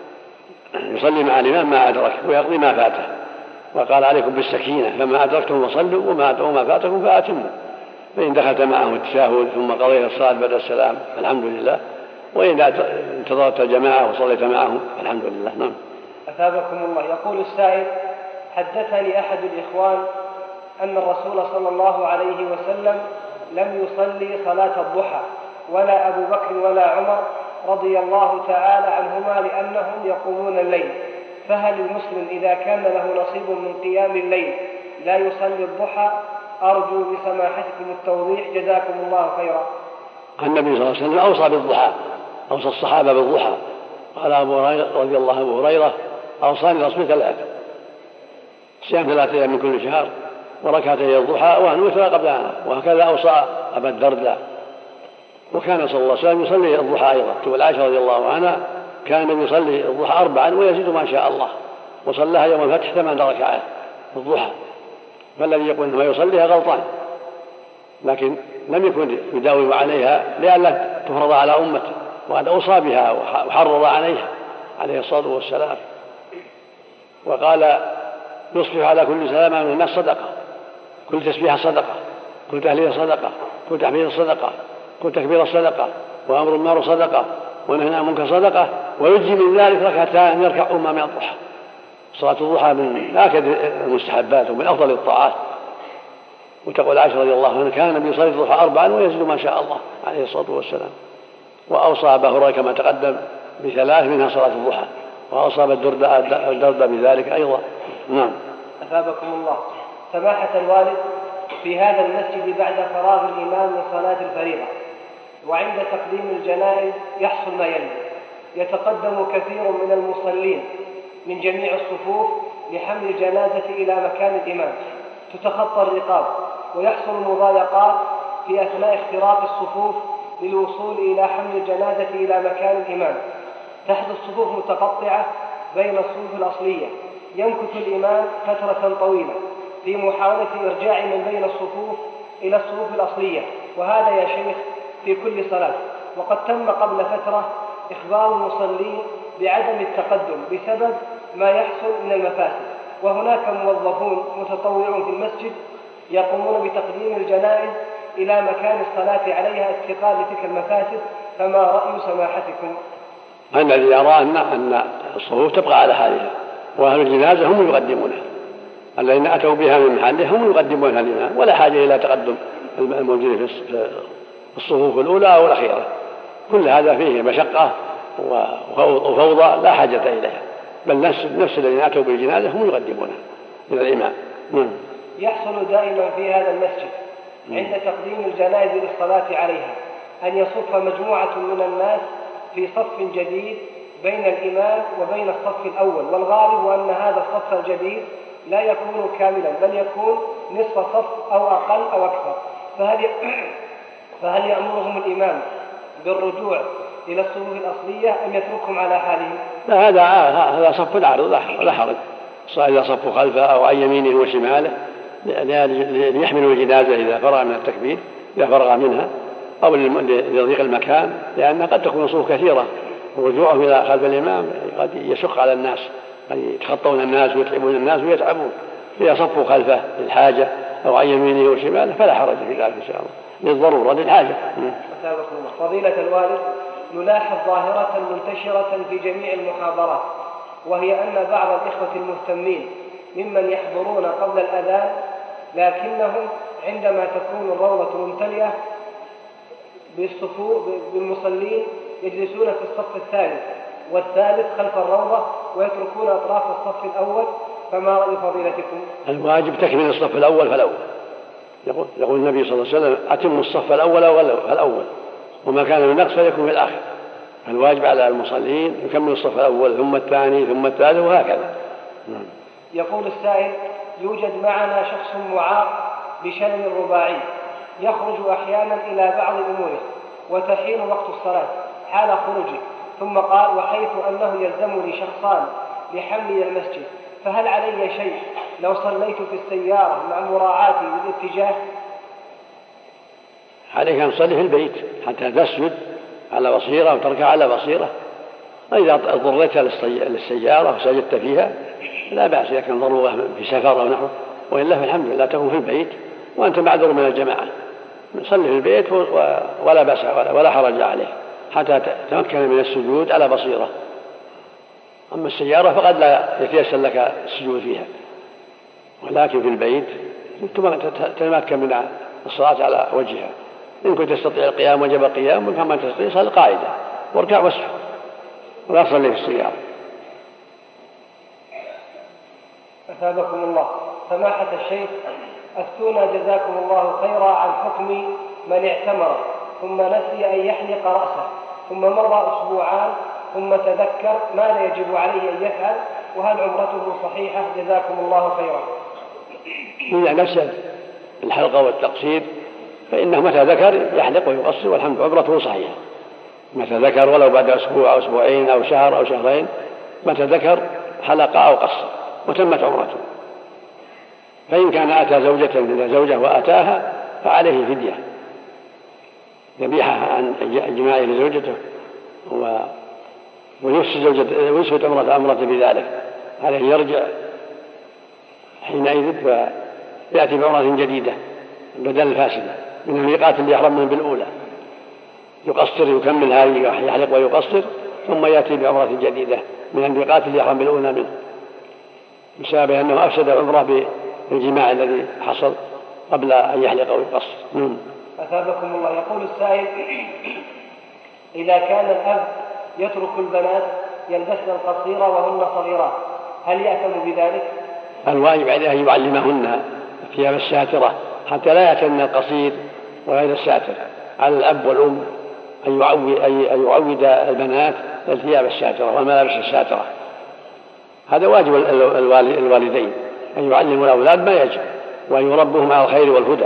يصلي مع الإمام ما أدرك ويقضي ما فاته، وقال: عليكم بالسكينة، فما أدركتم فصلوا وما فاتكم فأتموا. فإن دخلت معهم التشهد ثم قضيت الصلاة بعد السلام فالحمد لله، وإن انتظرت الجماعة وصليت معهم فالحمد لله. نعم. أثابكم الله. يقول السائل: حدثني أحد الإخوان أن الرسول صلى الله عليه وسلم لم يصلي صلاة الضحى ولا أبو بكر ولا عمر رضي الله تعالى عنهما لأنهم يقومون الليل، فهل المسلم إذا كان له نصيب من قيام الليل لا يصلي الضحى؟ أرجو بسماحتكم التوضيح، جزاكم الله خيرا. النبي صلى الله عليه وسلم أوصى بالضحى، أوصى الصحابة بالضحى. قال أبو هريرة رضي الله عنه: أبو هريرة أوصاني رسول 3: صيام 3 أيام من كل شهر وركعتي الضحى وأن أوتر قبلها. وهكذا أوصى أبا الدرداء. وكان صلى الله عليه وسلم يصلي الضحى أيضا. تقول عائشة رضي الله عنها: كان النبي يصلي الضحى 4 ويزيد ما شاء الله، وصلىها يوم الفتح 8 ركعات الضحى. فالذي يقول إنما يصليها غلطان، لكن لم يكن يداوم عليها لئلا تفرض على أمته، وقد أوصى بها وحرض عليها عليه الصلاة والسلام. وقال: يصبح على كل سلامة من الناس صدقة، كل تسبيح صدقة، كل تهليل صدقة، كل تحميد صدقة، كل تكبير صدقة، وأمر بالمعروف صدقة، ونهي عن المنكر صدقة، ويجزي من ذلك ركعتان يركعهما من الضحى. صلاة الضحى من آكد المستحبات ومن أفضل الطاعات. وتقول عائشة رضي الله عنها: كان النبي يصلي الضحى 4 ويزيد ما شاء الله عليه الصلاة والسلام. وأوصى أبا هريرة كما تقدم ب3 منها صلاة الضحى، وأوصى الدرداء بذلك أيضا. نعم. أثابكم الله. سماحة الوالد، في هذا المسجد بعد فراغ الإمام من صلاة الفريضة وعند تقديم الجنائز يحصل ما يلي: يتقدم كثير من المصلين من جميع الصفوف لحمل الجنازة إلى مكان الإمام، تتخطى الرقاب، ويحصل مضايقات في أثناء اختراق الصفوف للوصول إلى حمل الجنازة إلى مكان الإمام. تحدث صفوف متقطعة بين الصفوف الأصلية، يمكث الإمام فترة طويلة في محاولة إرجاع من بين الصفوف إلى الصفوف الأصلية، وهذا يا شيخ في كل صلاة. وقد تم قبل فترة إخبار المصلين بعدم التقدم بسبب ما يحصل من المفاسد، وهناك موظفون متطوعون في المسجد يقومون بتقديم الجنائز إلى مكان الصلاة عليها اتقاء لتلك المفاسد، فما رأي سماحتكم؟ أنا الذي أرى أن الصفوف تبقى على حالها، وأهل الجنازة هم يقدمونها، الذين أتوا بها من محلها هم يقدمونها الإمام، ولا حاجة إلى تقدم الموجود في الصفوف الأولى أو الأخيرة. كل هذا فيه مشقة وفوضى لا حاجة إليها، بل نفس الذين أتوا بالجنازة هم يقدمونها إلى الإمام. يحصل دائما في هذا المسجد عند تقديم الجنائز للصلاة عليها أن يصف مجموعة من الناس في صف جديد بين الإمام وبين الصف الأول، والغالب أن هذا الصف الجديد لا يكون كاملا بل يكون نصف صف أو أقل أو أكثر، فهل يأمرهم الإمام بالرجوع إلى الصفوف الأصلية أم يتركهم على حالهم؟ لا، هذا صف عارض لا حرج، إذا صفوا خلفه أو عن يمينه وشماله ليحملوا الجنازة إذا فرغ من التكبير، إذا فرغ منها، أو لضيق المكان، لأنها قد تكون صفوف كثيرة ورجوعهم إلى خلف الإمام قد يشق على الناس، قد يتخطون الناس ويتعبون الناس ويتعبون. إذا صفوا خلفه للحاجة أو عن يمينه وشماله فلا حرج في ذلك إن شاء الله، للضرورة للحاجة. فضيلة الوالد، نلاحظ ظاهرة منتشرة في جميع المحاضرات، وهي أن بعض الإخوة المهتمين ممن يحضرون قبل الأذان، لكنهم عندما تكون الروضة ممتلئة بالمصلين يجلسون في الصف الثالث والثالث خلف الروضة ويتركون أطراف الصف الأول، فما رأي فضيلتكم؟ الواجب تكمل الصف الأول فالأول، يقول النبي صلى الله عليه وسلم: أتم الصف الأول فالأول، وما كان من نقص فليكن في الآخر. الواجب على المصلين يكمل الصف الأول ثم الثاني ثم الثالث وهكذا. يقول السائل: يوجد معنا شخص معاق بشلل رباعي يخرج أحيانا إلى بعض أموره وتحين وقت الصلاة حال خروجه، ثم قال: وحيث أنه يلزمني شخصان لحمل المسجد، فهل علي شيء لو صليت في السيارة مع مراعاتي للاتجاه؟ عليك أن تصلي في البيت حتى تسجد على بصيرة وتركع على بصيرة، وإذا اضطريت للسيارة وسجدت فيها لا بأس إذا كان ضرورة في سفر أو نحو، وإلا فالحمد لله تكون في البيت وأنت معذور من الجماعة. صلي في البيت ولا بأس ولا حرج عليه حتى تمكن من السجود على بصيرة. أما السيارة فقد لا يتيسر لك السجود فيها، ولكن في البيت تتمكن من الصلاة على وجهها. إن كنت تستطيع القيام وجب قيام، فما تستطيع صل قاعدة واركع واسجد ولا تصلي في السيارة. أثابكم الله. سماحة الشيخ، أفتونا جزاكم الله خيرا عن حكم من اعتمر ثم نسي أن يحلق رأسه، ثم مضى أسبوعان ثم تذكر ماذا يجب عليه أن يفعل، وهل عمرته صحيحة؟ جزاكم الله خيرا. إذا نسي الحلقة والتقصير فإنه متى ذكر يحلق ويقصر، والحمد عمرته صحيحة. متى ذكر ولو بعد أسبوع أو أسبوعين أو شهر أو شهرين، متى ذكر حلق أو قصر وتمت عمرته. فإن كان أتى زوجة وأتاها فعليه فدية ذبيحة عن جماعه لزوجته ويسفت عمرة بذلك، عليه يرجع حينئذ فيأتي بعمرة جديدة بدل الفاسدة من الميقات اللي يحرم من بالأولى، يقصر يكمل هذه يحلق ويقصر، ثم يأتي بعمرة جديدة من الميقات اللي يحرم بالأولى منه، بسبب أنه أفسد عمره بالجماع الذي حصل قبل أن يحلق ويقصر. أثابكم الله. يقول السائل: إذا كان الأب يترك البنات يلبسن القصيرة وهن صغيرات هل يأثم بذلك؟ الواجب عليه أن يعلمهن الثياب الساترة حتى لا يأتين القصير وغير الساتر. على الأب والأم أن يعود البنات الثياب الساترة والملابس الساترة، هذا واجب الوالدين أن يعلموا الأولاد ما يجب وأن يربوهم على الخير والهدى.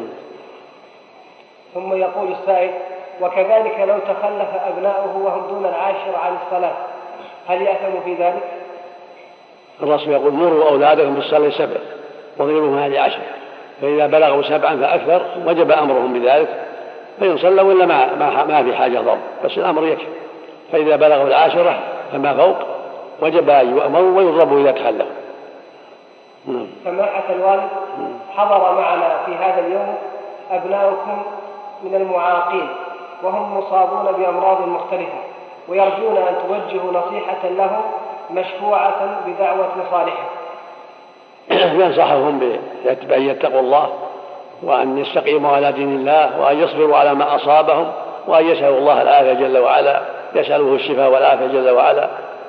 ثم يقول السائل: وكذلك لو تخلف أبناؤه وهم دون العاشر عن الصلاة هل يأثم في ذلك؟ الرسول يقول: مروا أولادكم بالصلاة 7 واضربوهم هذه 10، فإذا بلغوا 7 فأكثر وجب أمرهم بذلك، فإن صلوا إلا ما في حاجة ضرب، بس الأمر يكفي. فإذا بلغوا 10 فما فوق وجب أن يؤمروا ويضربوا إذا تخلفوا. سماحة الوالد، حضر معنا في هذا اليوم أبناؤكم من المعاقين وهم مصابون بأمراض مختلفة، ويرجون أن توجهوا نصيحة لهم مشفوعة بدعوة صالحة. ينصحهم بأن يتقوا الله وأن يستقيموا على دين الله وأن يصبروا على ما أصابهم وأن يسألوا الله العافية جل وعلا، يسأله الشفاء والعافية جل وعلا.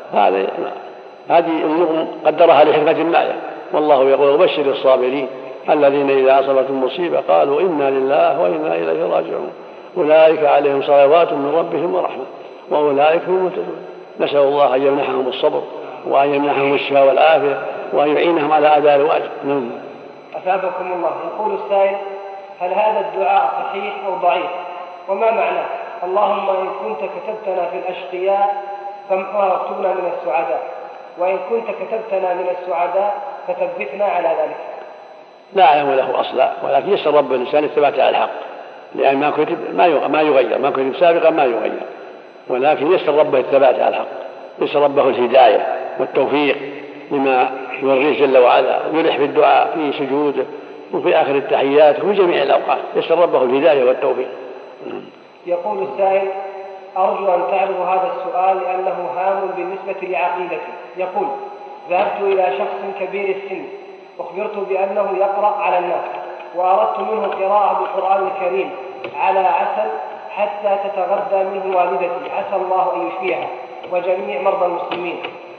هذه أمور قدرها لحكمة ما، والله يقول بشر الصابرين الذين إذا أصابتهم مصيبة قالوا إنا لله وإنا إليه راجعون أولئك عليهم صلوات من ربهم ورحمة وأولئك هم المهتدون. نسأل الله أن يمنحهم الصبر وأن يمنحهم الشفاء والعافية وأن يعينهم على أداء الواجب. أثابكم الله. يقول السائل: هل هذا الدعاء صحيح أو ضعيف؟ وما معناه؟ اللهم إن كنت كتبتنا في الأشقياء فامحها واكتبنا من السعداء، وإن كنت كتبتنا من السعداء فثبتنا على ذلك. لا أعلم له أصلا، ولكن يسأل رب الإنسان الثبات على الحق، لأن ما كتب ما يغير، ما كتب سابقا ما يغير، ولكن يسأل ربه الثبات على الحق، يسأل ربه الهداية والتوفيق لما يرضيه جل وعلا، ويلح بالدعاء في سجوده وفي آخر التحيات وفي جميع الأوقات، يسأل ربه الهداية والتوفيق. يقول السائل: أرجو أن تعرضوا هذا السؤال لأنه هام بالنسبة لعقيدتي. يقول: ذهبت إلى شخص كبير السن أخبرت بأنه يقرأ على الناس، وأردت منه قراءة بالقرآن الكريم على عسل حتى تتغذى منه والدتي، عسى الله أن يشفيها وجميع مرضى المسلمين.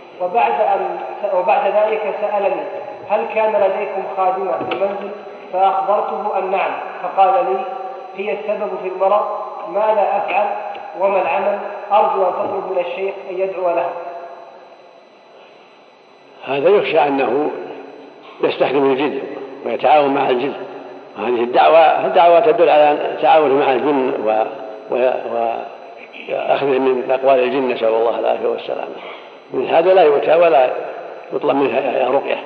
وبعد ذلك سألني: هل كان لديكم خادمة في المنزل؟ فأخبرته أن نعم، فقال لي: هي السبب في المرض، ماذا أفعل وما العمل؟ أرجو أن تطلب من الشيخ أن يدعو له. هذا يخشى أنه يستخدم الجن ويتعاون مع الجن، وهذه الدعوة تدل على تعاونه مع الجن وأخذه من أقوال الجن، نسأل الله العافية والسلامة. من هذا لا يؤتى ولا يطلب منها رقية،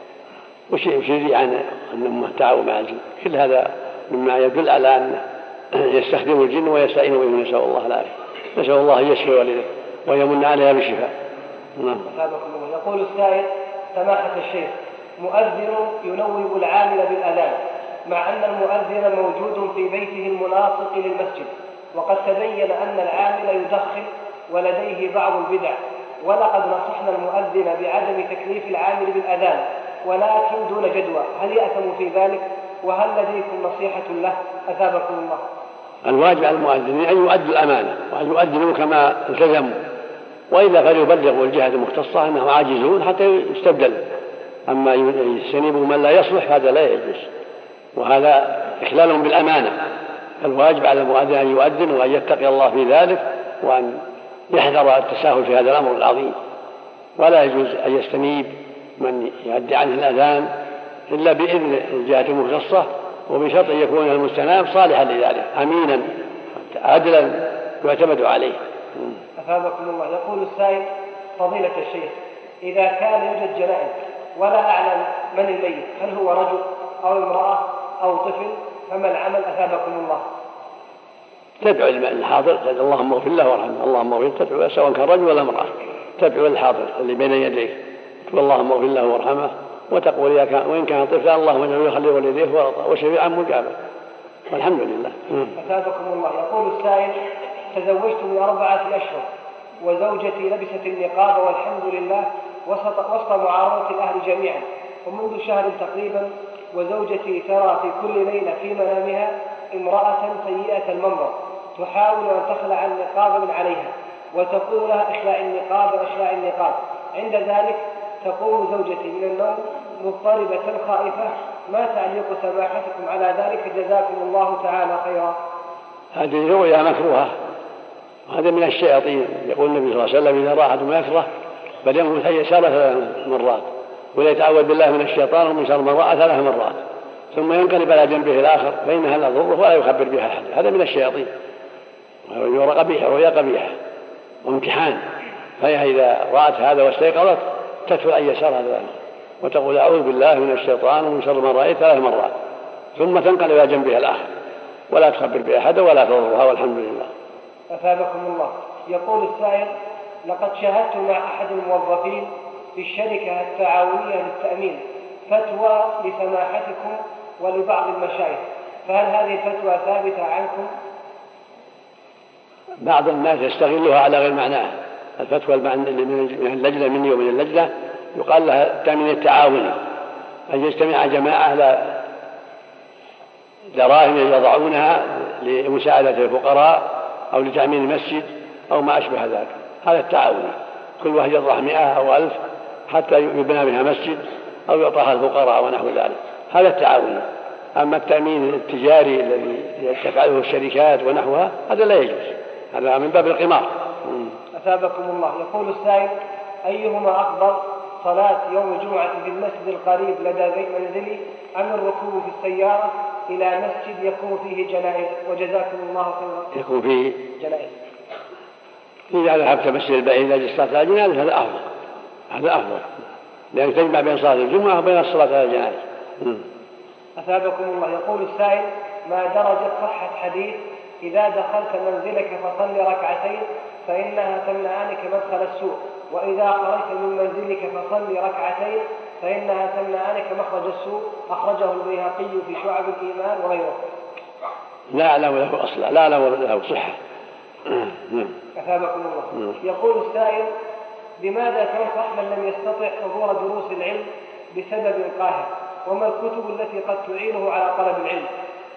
وشيء عن أنه تعاون مع الجن، كل هذا مما يدل على أن يستخدم الجن ويستعين به، نسأل الله العافية. نسأل الله أن يشفي والده ويمن عليها بالشفاء. يقول السائل: سماحة الشيخ، مؤذن ينوب العامل بالأذان مع أن المؤذن موجود في بيته الملاصق للمسجد، وقد تبين أن العامل يدخن ولديه بعض البدع، ولقد نصحنا المؤذن بعدم تكليف العامل بالأذان ولكن دون جدوى، هل يأثم في ذلك؟ وهل لديكم نصيحة له؟ أثابكم الله. الواجب على المؤذنين أن يؤدوا الأمانة وأن يؤذنوا كما التزموا، وإلا فليبلغوا الجهة المختصة أنهم عاجزون حتى يستبدل. أما يجتنبوا من لا يصلح هذا لا يجوز، وهذا إخلال بالأمانة. الواجب على المؤذن أن يؤذن وأن يتقي الله في ذلك، وأن يحذر التساهل في هذا الأمر العظيم، ولا يجوز أن يستنيب من يؤدي عنه الأذان إلا بإذن الجهة المختصة، وبشرط أن يكون المستناب صالحا لذلك أمينا عدلا يعتمد عليه. أثابكم الله. يقول السائل: فضيلة الشيخ، إذا كان يوجد جنائز ولا أعلم من الميت، هل هو رجل أو امرأة أو طفل، فما العمل؟ أثابكم الله. تدعو الحاضر، اللهم اغفر له وارحمه، اللهم اغفر، تدعو سواء كان رجل ولا امرأة، تدعو الحاضر اللي بين يديك، اللهم اغفر له وارحمه، وتقول وإن كان طفلا اللهم اجعله يخلي والديه ورطا وشفيعا مجابا، والحمد لله. أثابكم الله. يقول السائل: تزوجت من 4 أشهر وزوجتي لبست النقاب والحمد لله وسط معارضة الأهل جميعا، ومنذ شهر تقريبا وزوجتي ترى في كل ليلة في منامها امرأة سيئة المنظر تحاول أن تخلع النقاب من عليها وتقول لها: اخلع النقاب اخلع النقاب. عند ذلك تقوم زوجتي من النوم مضطربة خائفة. ما تعليق سماحتكم على ذلك؟ جزاكم الله تعالى خيرا. هذه رؤيا مكروهة، هذا من الشياطين. يقول النبي صلى الله عليه وسلم: إذا راحت ما يكره فلينفث أن يسار 3 مرات، وليتعوذ بالله من الشيطان ومن شر ما رأى 3 مرات، ثم ينقلب على جنبه الآخر فإنها لا تضره ولا يخبر بها أحد. هذا من الشياطين، رؤيا قبيحة وامتحان. فهي إذا رأت هذا واستيقظت تدخل أن يسارها ذلك وتقول: أعوذ بالله من الشيطان ومن شر ما رأيت 3 مرات، ثم تنقلب على جنبها الآخر ولا تخبر بها أحد ولا تضرها، والحمد لله. أثابكم الله. يقول السائل: لقد شاهدت مع أحد الموظفين في الشركة التعاونية للتأمين فتوى لسماحتكم ولبعض المشايخ، فهل هذه الفتوى ثابتة عنكم؟ بعض الناس يستغلها على غير معناها. الفتوى من اللجنة مني ومن اللجنة يقال لها التأمين التعاوني، أن يجتمع جماعة على دراهم يضعونها لمساعدة الفقراء أو لتأمين المسجد أو ما أشبه ذلك، هذا التعاوني. كل واحد يضع 100 أو 1000 حتى يبنى بها مسجد أو يعطاها الفقراء ونحو ذلك، هذا التعاوني. أما التأمين التجاري الذي تفعله الشركات ونحوها هذا لا يجوز، هذا من باب القمار. أثابكم الله. يقول السائل: أيهما أفضل، صلاة يوم الجمعة في المسجد القريب لدى بيت منزلي أم الركوب في السيارة إلى مسجد يكون فيه جنائز؟ وجزاكم الله خيرا. يكون فيه جنائز. إذا ذهبت مسجد البعيد لأجل صلاة الجنائز هذا أفضل، هذا أفضل، لأن تجمع بين صلاة الجمعة وبين الصلاة على الجنائز. أثابكم الله. يقول السائل: ما درجة صحة حديث إذا دخلت منزلك فصل ركعتين فإنها تمنعانك مدخل السوء، وإذا خرجت من منزلك فصل ركعتين فإنها تمنعانك مخرج السوء، أخرجه البيهقي في شعب الإيمان وغيره؟ لا له أصلا، لا له صحة. أثابكم الله. يقول السائل: لماذا تنصح من لم يستطع حضور دروس العلم بسبب قاهر؟ وما الكتب التي قد تعينه على طلب العلم؟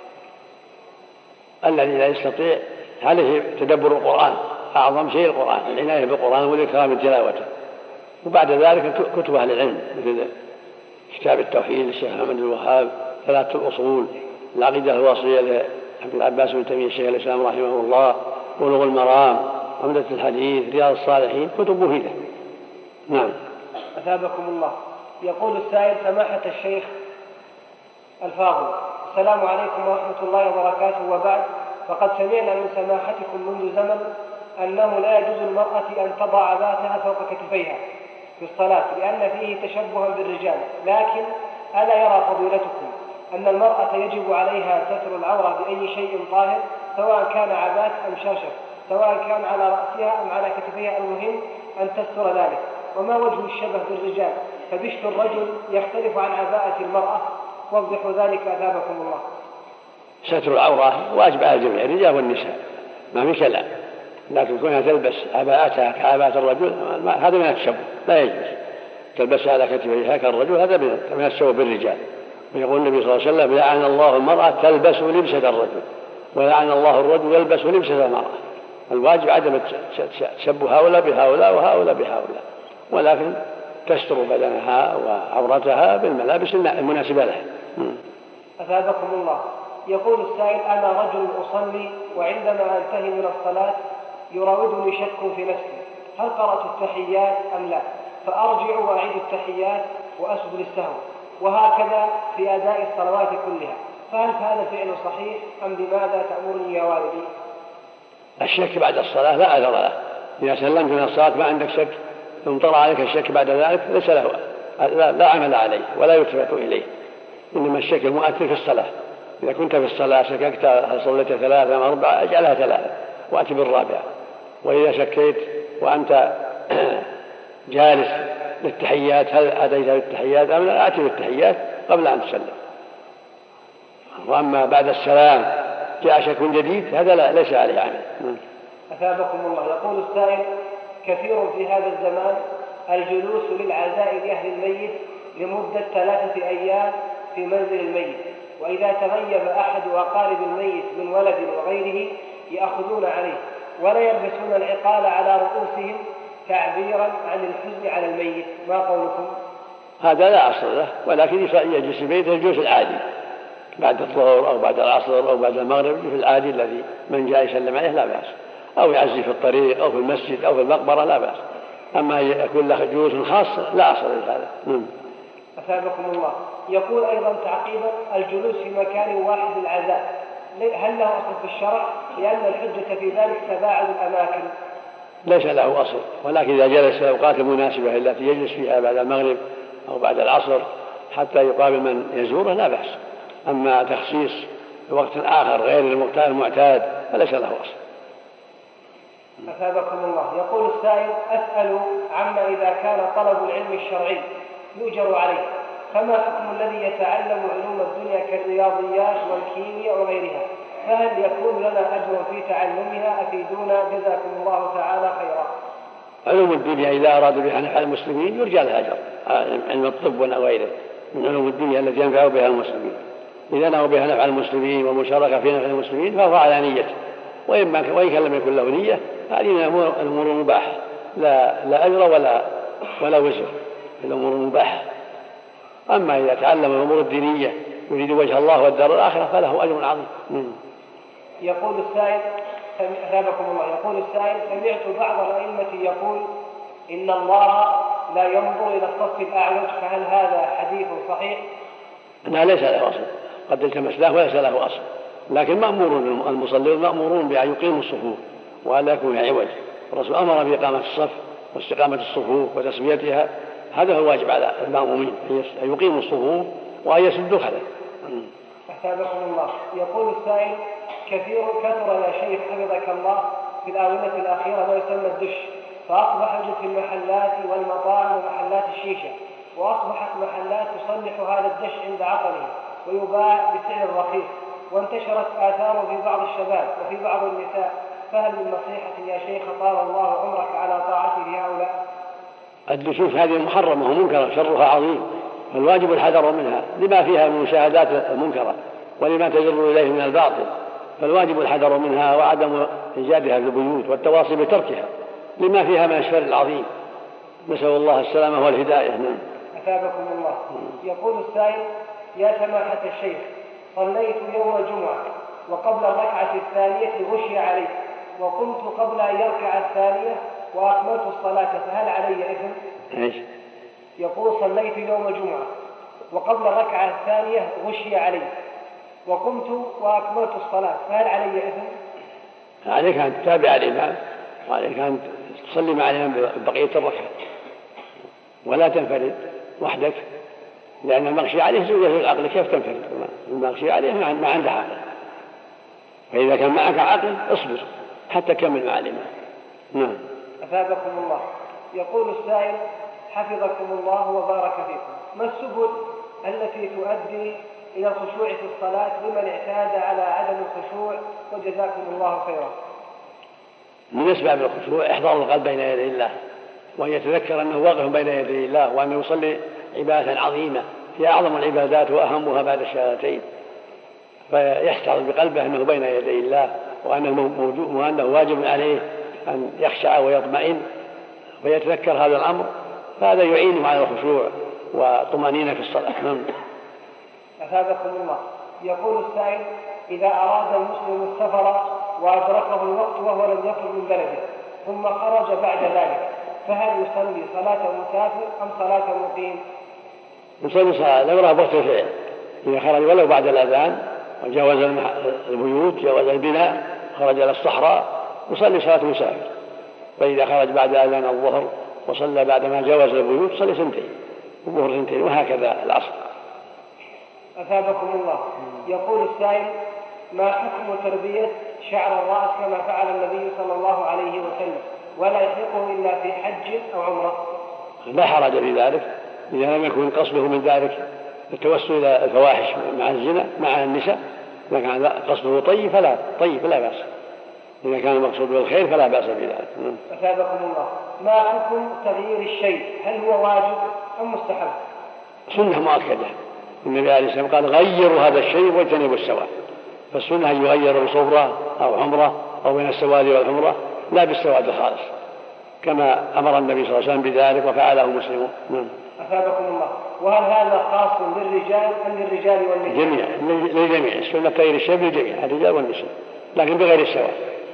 الذي لا يستطيع عليه تدبر القرآن، أعظم شيء القرآن، العناية بالقرآن والإكرام من تلاوته، وبعد ذلك كتب أهل العلم مثل كتاب التوحيد للشيخ محمد بن الوهاب، ثلاثة الأصول، العقيدة الوصية لعبد العباس بن تيمية الشيخ الإسلام رحمه الله، بلوغ المرام، عمدة الحديث، رياض الصالحين، كتب مفيدة. نعم. أثابكم الله. يقول السائل: سماحة الشيخ الفاضل، السلام عليكم ورحمة الله وبركاته، وبعد، فقد سمعنا من سماحتكم منذ زمن أنه لا يجوز المرأة أن تضع عباءتها فوق كتفيها في الصلاة لأن فيه تشبها بالرجال، لكن ألا يرى فضيلتكم أن المرأة يجب عليها ستر العورة بأي شيء طاهر، سواء كان عباءة أم شرشف، سواء كان على رأسها أم على كتفيها، المهم أن تستر ذلك؟ وما وجه الشبه بالرجال؟ فبشت الرجل يختلف عن عباءة المرأة، وضحوا ذلك أثابكم الله. ستر العورة واجب على الجميع، الرجال والنساء، ما في كلام، لكن كونها تلبس عباءتها كعباءة الرجل هذا من التشبه، لا يجوز تلبسها على كتفيها كالرجل، هذا من التشبه بالرجال. ويقول النبي صلى الله عليه وسلم: لعن الله المرأة تلبس لبسة الرجل، ولعن الله الرجل يلبس لبسة المرأة. الواجب عدم تشبه هؤلاء بهؤلاء وهؤلاء بهؤلاء، ولكن تستر بدنها وعورتها بالملابس المناسبة لها. أثابكم الله. يقول السائل: أنا رجل أصلي وعندما أنتهي من الصلاة يراودني شك في نفسي، هل قرأت التحيات أم لا؟ فأرجع وأعيد التحيات وأسجد للسهو، وهكذا في أداء الصلوات كلها، فهل هذا فعل صحيح أم بماذا تأمرني يا والدي؟ الشك بعد الصلاة لا أثر له، إذا سلمت من الصلاة ما عندك شك ثم طرأ عليك الشك بعد ذلك ليس له، لا عمل عليه ولا يلتفت إليه، إنما الشك المؤثر في الصلاة. إذا كنت في الصلاة شككت هل صليت 3 أم 4 اجعلها 3 وأتي بالرابعة. وإذا شكيت وأنت جالس للتحيات هل أتيت بالتحيات أم لا، أتي بالتحيات قبل أن تسلم. وأما بعد السلام جاء شك جديد هذا ليس عليه عمل. أثابكم الله. يقول السائل: كثير في هذا الزمان الجلوس للعزاء لأهل الميت لمدة 3 أيام في منزل الميت، وإذا تغيب أحد أقارب الميت من ولد وغيره يأخذون عليه ولا يلبسون العقال على رؤوسهم تعبيرا عن الحزن على الميت، ما قولكم؟ هذا لا أصل له، ولكن يجلس في بيته الجلوس العادي بعد الظهر أو بعد العصر أو بعد المغرب، في العادي الذي من جاء يسلم عليه لا بأس، أو يعزي في الطريق أو في المسجد أو في المقبرة لا بأس. أما يكون له جلوس خاص لا أصل لهذا. أثابكم الله. يقول أيضا تعقيبا: الجلوس في مكان واحد للعزاء هل له أصل في الشرع؟ لأن الحجة في ذلك تباعد الأماكن. ليس له أصل، ولكن إذا جلس في الأوقات المناسبة التي يجلس فيها بعد المغرب أو بعد العصر حتى يقابل من يزوره لا بأس. أما تخصيص وقت آخر غير المعتاد فليس له أصل. أثابكم الله. يقول السائل: أسأل عما إذا كان طلب العلم الشرعي يؤجر عليه، فما حكم الذي يتعلم علوم الدنيا كالرياضيات والكيمياء وغيرها؟ فهل يكون لنا أجر في تعلمها؟ أفيدونا جزاكم الله تعالى خيرا. علوم الدنيا إذا أرادوا بها نفع المسلمين يرجى لها أجر، علم الطب وغيره من علوم الدنيا التي ينفع بها المسلمين. إذا نووا بها نفع المسلمين والمشاركة في نفع المسلمين فهو على نيته، وإن كان لم يكن له نية هذه الأمور مباحة، لا أجر ولا وزر، الأمور مباحة. أما إذا تعلم الأمور الدينية يريد وجه الله والدار الآخرة فله أجر عظيم. يقول السائل: أثابكم الله. يقول السائل: سمعت بعض الأئمة يقول إن الله لا ينظر إلى الصف الأعوج، فهل هذا حديث صحيح؟ لا، ليس له أصل، قد التمس له وليس له أصل، لكن المصلون مأمورون بأن يقيموا الصفوف وألا يكون فيها عوج. الرسول أمر بإقامة الصف واستقامة الصفوف وتسويتها، هذا هو الواجب على المأمومين، أن يقيموا الصفوف وأن يسدوا خلل. أثابكم الله. يقول السائل: كثر يا شيخ حفظك الله في الآونة الأخيرة ما يسمى الدش، فأصبح يوجد في المحلات والمطاعم ومحلات الشيشة، وأصبحت محلات تصلح هذا الدش عند عقله ويباع بسعر رخيص، وانتشرت آثاره في بعض الشباب وفي بعض النساء، فهل من نصيحة يا شيخ طال الله عمرك على طاعته هؤلاء؟ الدشوش هذه محرمة ومنكرة شرها عظيم، فالواجب الحذر منها لما فيها من مشاهدات المنكرة ولما تجر إليه من الباطل، فالواجب الحذر منها وعدم إيجادها في البيوت والتواصي بتركها لما فيها من الشر العظيم، نسأل الله السلامة والهداية. أثابكم الله. يقول السائل: يا سماحة الشيخ، صليت يوم الجمعة وقبل الركعة الثانية غشي علي، وقمت قبل أن يركع الثانية وأكملت الصلاة، فهل علي إثم؟ إيش؟ يقول: صليت يوم الجمعة وقبل الركعة الثانية غشي علي وقمت وأكملت الصلاة، فهل علي إثم؟ عليك أن تتابع الإمام، وعليك أن تصلي مع الإمام بقية الركعة ولا تنفرد وحدك، لأن المغشي عليه زوجة العقل، كيف تنفرد؟ المغشي عليه ما عنده عقل، فإذا كان معك عقل اصبر حتى كمل مع الإمام. نعم. أثابكم الله. يقول السائل: حفظكم الله وبارك فيكم، ما السبل التي تؤدي إلى الخشوع في الصلاة لمن اعتاد على عدم الخشوع، وجزاكم الله خيرا؟ من أسباب الخشوع إحضار القلب بين يدي الله، وأن يتذكر أنه واقف بين يدي الله، وأنه يصلي عبادة عظيمة هي أعظم العبادات وأهمها بعد الشهادتين، فيحتفظ بقلبه أنه بين يدي الله وأنه موجود وأنه واجب عليه أن يخشع ويطمئن ويتذكر هذا الأمر، فهذا يعينه على الخشوع وطمأنينة في الصلاة. أثابكم الله. يقول السائل: إذا أراد المسلم السفر وأدركه الوقت وهو لم يخرج من بلده ثم خرج بعد ذلك، فهل يصلي صلاة مسافر أم صلاة مقيم؟ يصلي صلاة لو رأى وقت الفعل، إذا خرج ولو بعد الأذان وجاوز البيوت جاوز البناء خرج إلى الصحراء يصلي صلاة مسافر، فإذا خرج بعد أذان الظهر وصلى بعد ما جاوز البيوت صلي سنتين الظهر سنتين، وهكذا العصر. أثابكم الله. يقول السائل: ما حكم تربية شعر الرأس كما فعل النبي صلى الله عليه وسلم ولا يحلقه إلا في حج أو عمرة؟ لا حرج في ذلك إذا لم يكن قصده من ذلك التوسل إلى الفواحش مع الزنا مع النساء، إذا كان قصده طيب فلا بأس، إذا كان المقصود بالخير فلا بأس بذلك. أثابكم الله. ما حكم تغيير الشيء، هل هو واجب أم مستحب؟ سنة مؤكدة، النبي عليه السلام قال: غيروا هذا الشيء واجتنبوا السواد، فالسنة أن يغير بصفرة أو حمرة أو بين السواد والحمرة لا بالسواد الخالص، كما أمر النبي صلى الله عليه وسلم بذلك وفعله مسلم. أثابكم الله. وهل هذا خاص للرجال أم للرجال والنساء؟ للجميع، السنة تغيير الشيء للجميع، الرجال والنساء، لكن بغير السواد.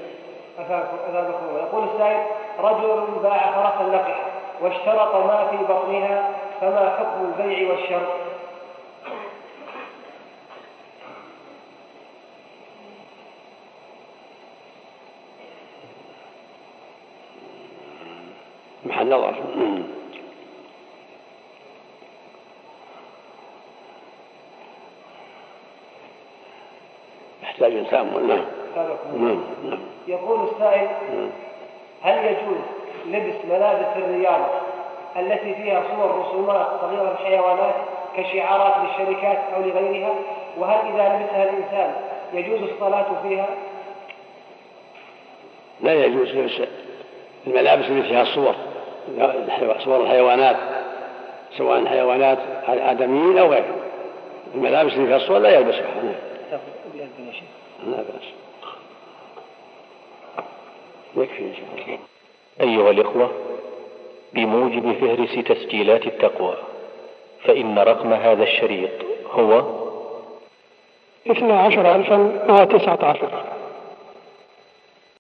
أثابكم الله. يقول السائل: رجل باع فرسا لقحة واشترط ما في بطنها، فما حكم البيع والشرط؟ محل نظر. يحتاج تأمل. نعم. يقول السائل: هل يجوز لبس ملابس الرياضة التي فيها صور رسومات صغيرة الحيوانات كشعارات للشركات أو لغيرها؟ وهل إذا لبسها الإنسان يجوز الصلاة فيها؟ لا يجوز لبس الملابس التي فيها صور الحيوانات، سواء حيوانات آدميين أو غيرهم. الملابس اللي فيها الصور لا يلبسها. لا بأس، يكفي إن شاء الله. أيها الإخوة، بموجب فهرس تسجيلات التقوى فإن رقم هذا الشريط هو 12,119.